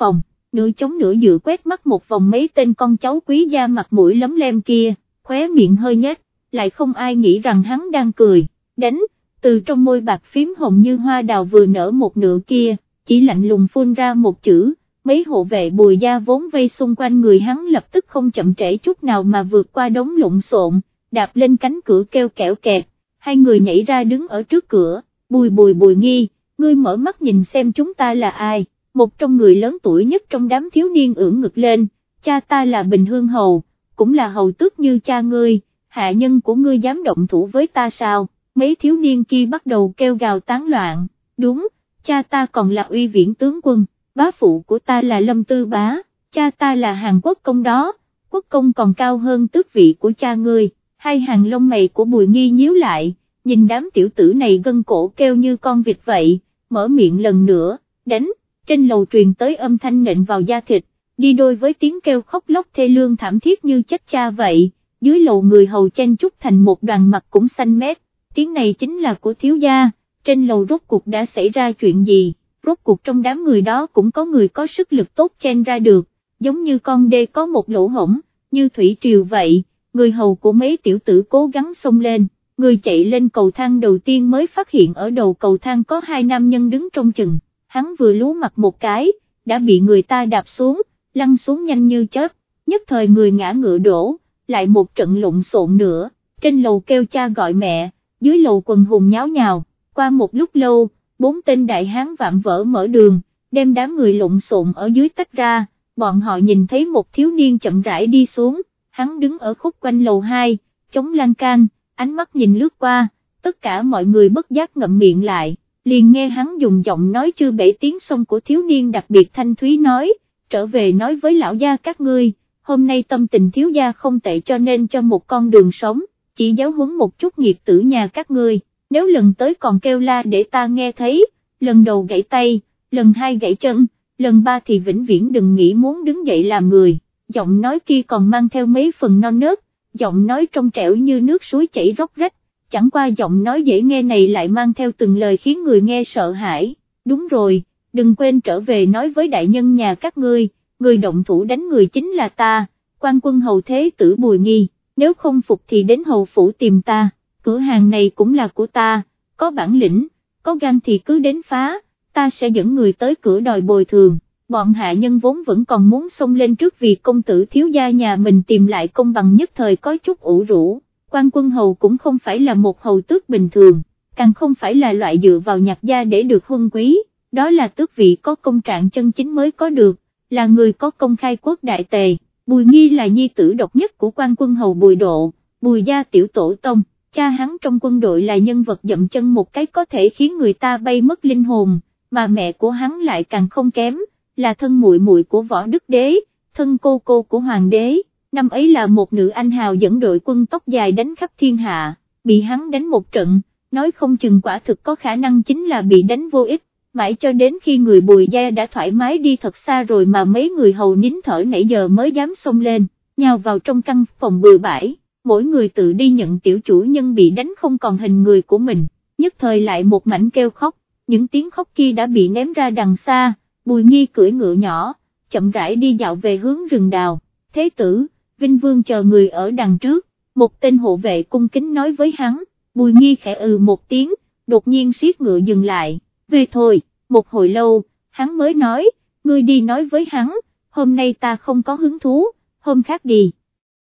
nửa chống nửa dựa quét mắt một vòng mấy tên con cháu quý gia mặt mũi lấm lem kia, khóe miệng hơi nhếch, lại không ai nghĩ rằng hắn đang cười, đánh, từ trong môi bạc phím hồng như hoa đào vừa nở một nửa kia, chỉ lạnh lùng phun ra một chữ. Mấy hộ vệ Bùi gia vốn vây xung quanh người hắn lập tức không chậm trễ chút nào mà vượt qua đống lộn xộn, đạp lên cánh cửa kêu kẽo kẹt, hai người nhảy ra đứng ở trước cửa, Bùi Nghi, ngươi mở mắt nhìn xem chúng ta là ai, một trong người lớn tuổi nhất trong đám thiếu niên ưỡn ngực lên, cha ta là Bình Hương Hầu, cũng là hầu tước như cha ngươi, hạ nhân của ngươi dám động thủ với ta sao, mấy thiếu niên kia bắt đầu kêu gào tán loạn, đúng, cha ta còn là Uy Viễn tướng quân. Bá phụ của ta là Lâm Tư Bá, cha ta là Hàn Quốc công đó, quốc công còn cao hơn tước vị của cha ngươi, hai hàng lông mày của Bùi Nghi nhíu lại, nhìn đám tiểu tử này gân cổ kêu như con vịt vậy, mở miệng lần nữa, đánh, trên lầu truyền tới âm thanh nện vào da thịt, đi đôi với tiếng kêu khóc lóc thê lương thảm thiết như chết cha vậy, dưới lầu người hầu chen chúc thành một đoàn mặt cũng xanh mét, tiếng này chính là của thiếu gia, trên lầu rốt cuộc đã xảy ra chuyện gì? Rốt cuộc trong đám người đó cũng có người có sức lực tốt chen ra được, giống như con đê có một lỗ hổng, như thủy triều vậy, người hầu của mấy tiểu tử cố gắng xông lên, người chạy lên cầu thang đầu tiên mới phát hiện ở đầu cầu thang có hai nam nhân đứng trông chừng, hắn vừa lú mặt một cái, đã bị người ta đạp xuống, lăn xuống nhanh như chớp, nhất thời người ngã ngựa đổ, lại một trận lộn xộn nữa, trên lầu kêu cha gọi mẹ, dưới lầu quần hùng nháo nhào, qua một lúc lâu, 4 tên đại hán vạm vỡ mở đường, đem đám người lộn xộn ở dưới tách ra, bọn họ nhìn thấy một thiếu niên chậm rãi đi xuống, hắn đứng ở khúc quanh lầu 2, chống lan can, ánh mắt nhìn lướt qua, tất cả mọi người bất giác ngậm miệng lại, liền nghe hắn dùng giọng nói chưa bể tiếng sông của thiếu niên đặc biệt thanh thúy nói, trở về nói với lão gia các ngươi, hôm nay tâm tình thiếu gia không tệ cho nên cho một con đường sống, chỉ giáo huấn một chút nghiệt tử nhà các ngươi. Nếu lần tới còn kêu la để ta nghe thấy, lần đầu gãy tay, lần hai gãy chân, lần ba thì vĩnh viễn đừng nghĩ muốn đứng dậy làm người, giọng nói kia còn mang theo mấy phần non nớt, giọng nói trong trẻo như nước suối chảy róc rách, chẳng qua giọng nói dễ nghe này lại mang theo từng lời khiến người nghe sợ hãi, đúng rồi, đừng quên trở về nói với đại nhân nhà các ngươi, người động thủ đánh người chính là ta, quan quân hầu thế tử Bùi Nghi, nếu không phục thì đến hầu phủ tìm ta. Cửa hàng này cũng là của ta, có bản lĩnh, có gan thì cứ đến phá, ta sẽ dẫn người tới cửa đòi bồi thường, bọn hạ nhân vốn vẫn còn muốn xông lên trước vì công tử thiếu gia nhà mình tìm lại công bằng nhất thời có chút ủ rũ, quan quân hầu cũng không phải là một hầu tước bình thường, càng không phải là loại dựa vào nhạc gia để được huân quý, đó là tước vị có công trạng chân chính mới có được, là người có công khai quốc đại tề, Bùi Nghi là nhi tử độc nhất của quan quân hầu Bùi Độ, Bùi gia tiểu tổ tông. Cha hắn trong quân đội là nhân vật dậm chân một cái có thể khiến người ta bay mất linh hồn, mà mẹ của hắn lại càng không kém, là thân muội muội của Võ Đức Đế, thân cô của Hoàng đế, năm ấy là một nữ anh hào dẫn đội quân tóc dài đánh khắp thiên hạ, bị hắn đánh một trận, nói không chừng quả thực có khả năng chính là bị đánh vô ích, mãi cho đến khi người Bùi gia đã thoải mái đi thật xa rồi mà mấy người hầu nín thở nãy giờ mới dám xông lên, nhào vào trong căn phòng bừa bãi. Mỗi người tự đi nhận tiểu chủ nhân bị đánh không còn hình người của mình, nhất thời lại một mảnh kêu khóc, những tiếng khóc kia đã bị ném ra đằng xa, Bùi Nghi cưỡi ngựa nhỏ, chậm rãi đi dạo về hướng rừng đào, thế tử, Vinh Vương chờ người ở đằng trước, một tên hộ vệ cung kính nói với hắn, Bùi Nghi khẽ một tiếng, đột nhiên siết ngựa dừng lại, về thôi, một hồi lâu, hắn mới nói, ngươi đi nói với hắn, hôm nay ta không có hứng thú, hôm khác đi.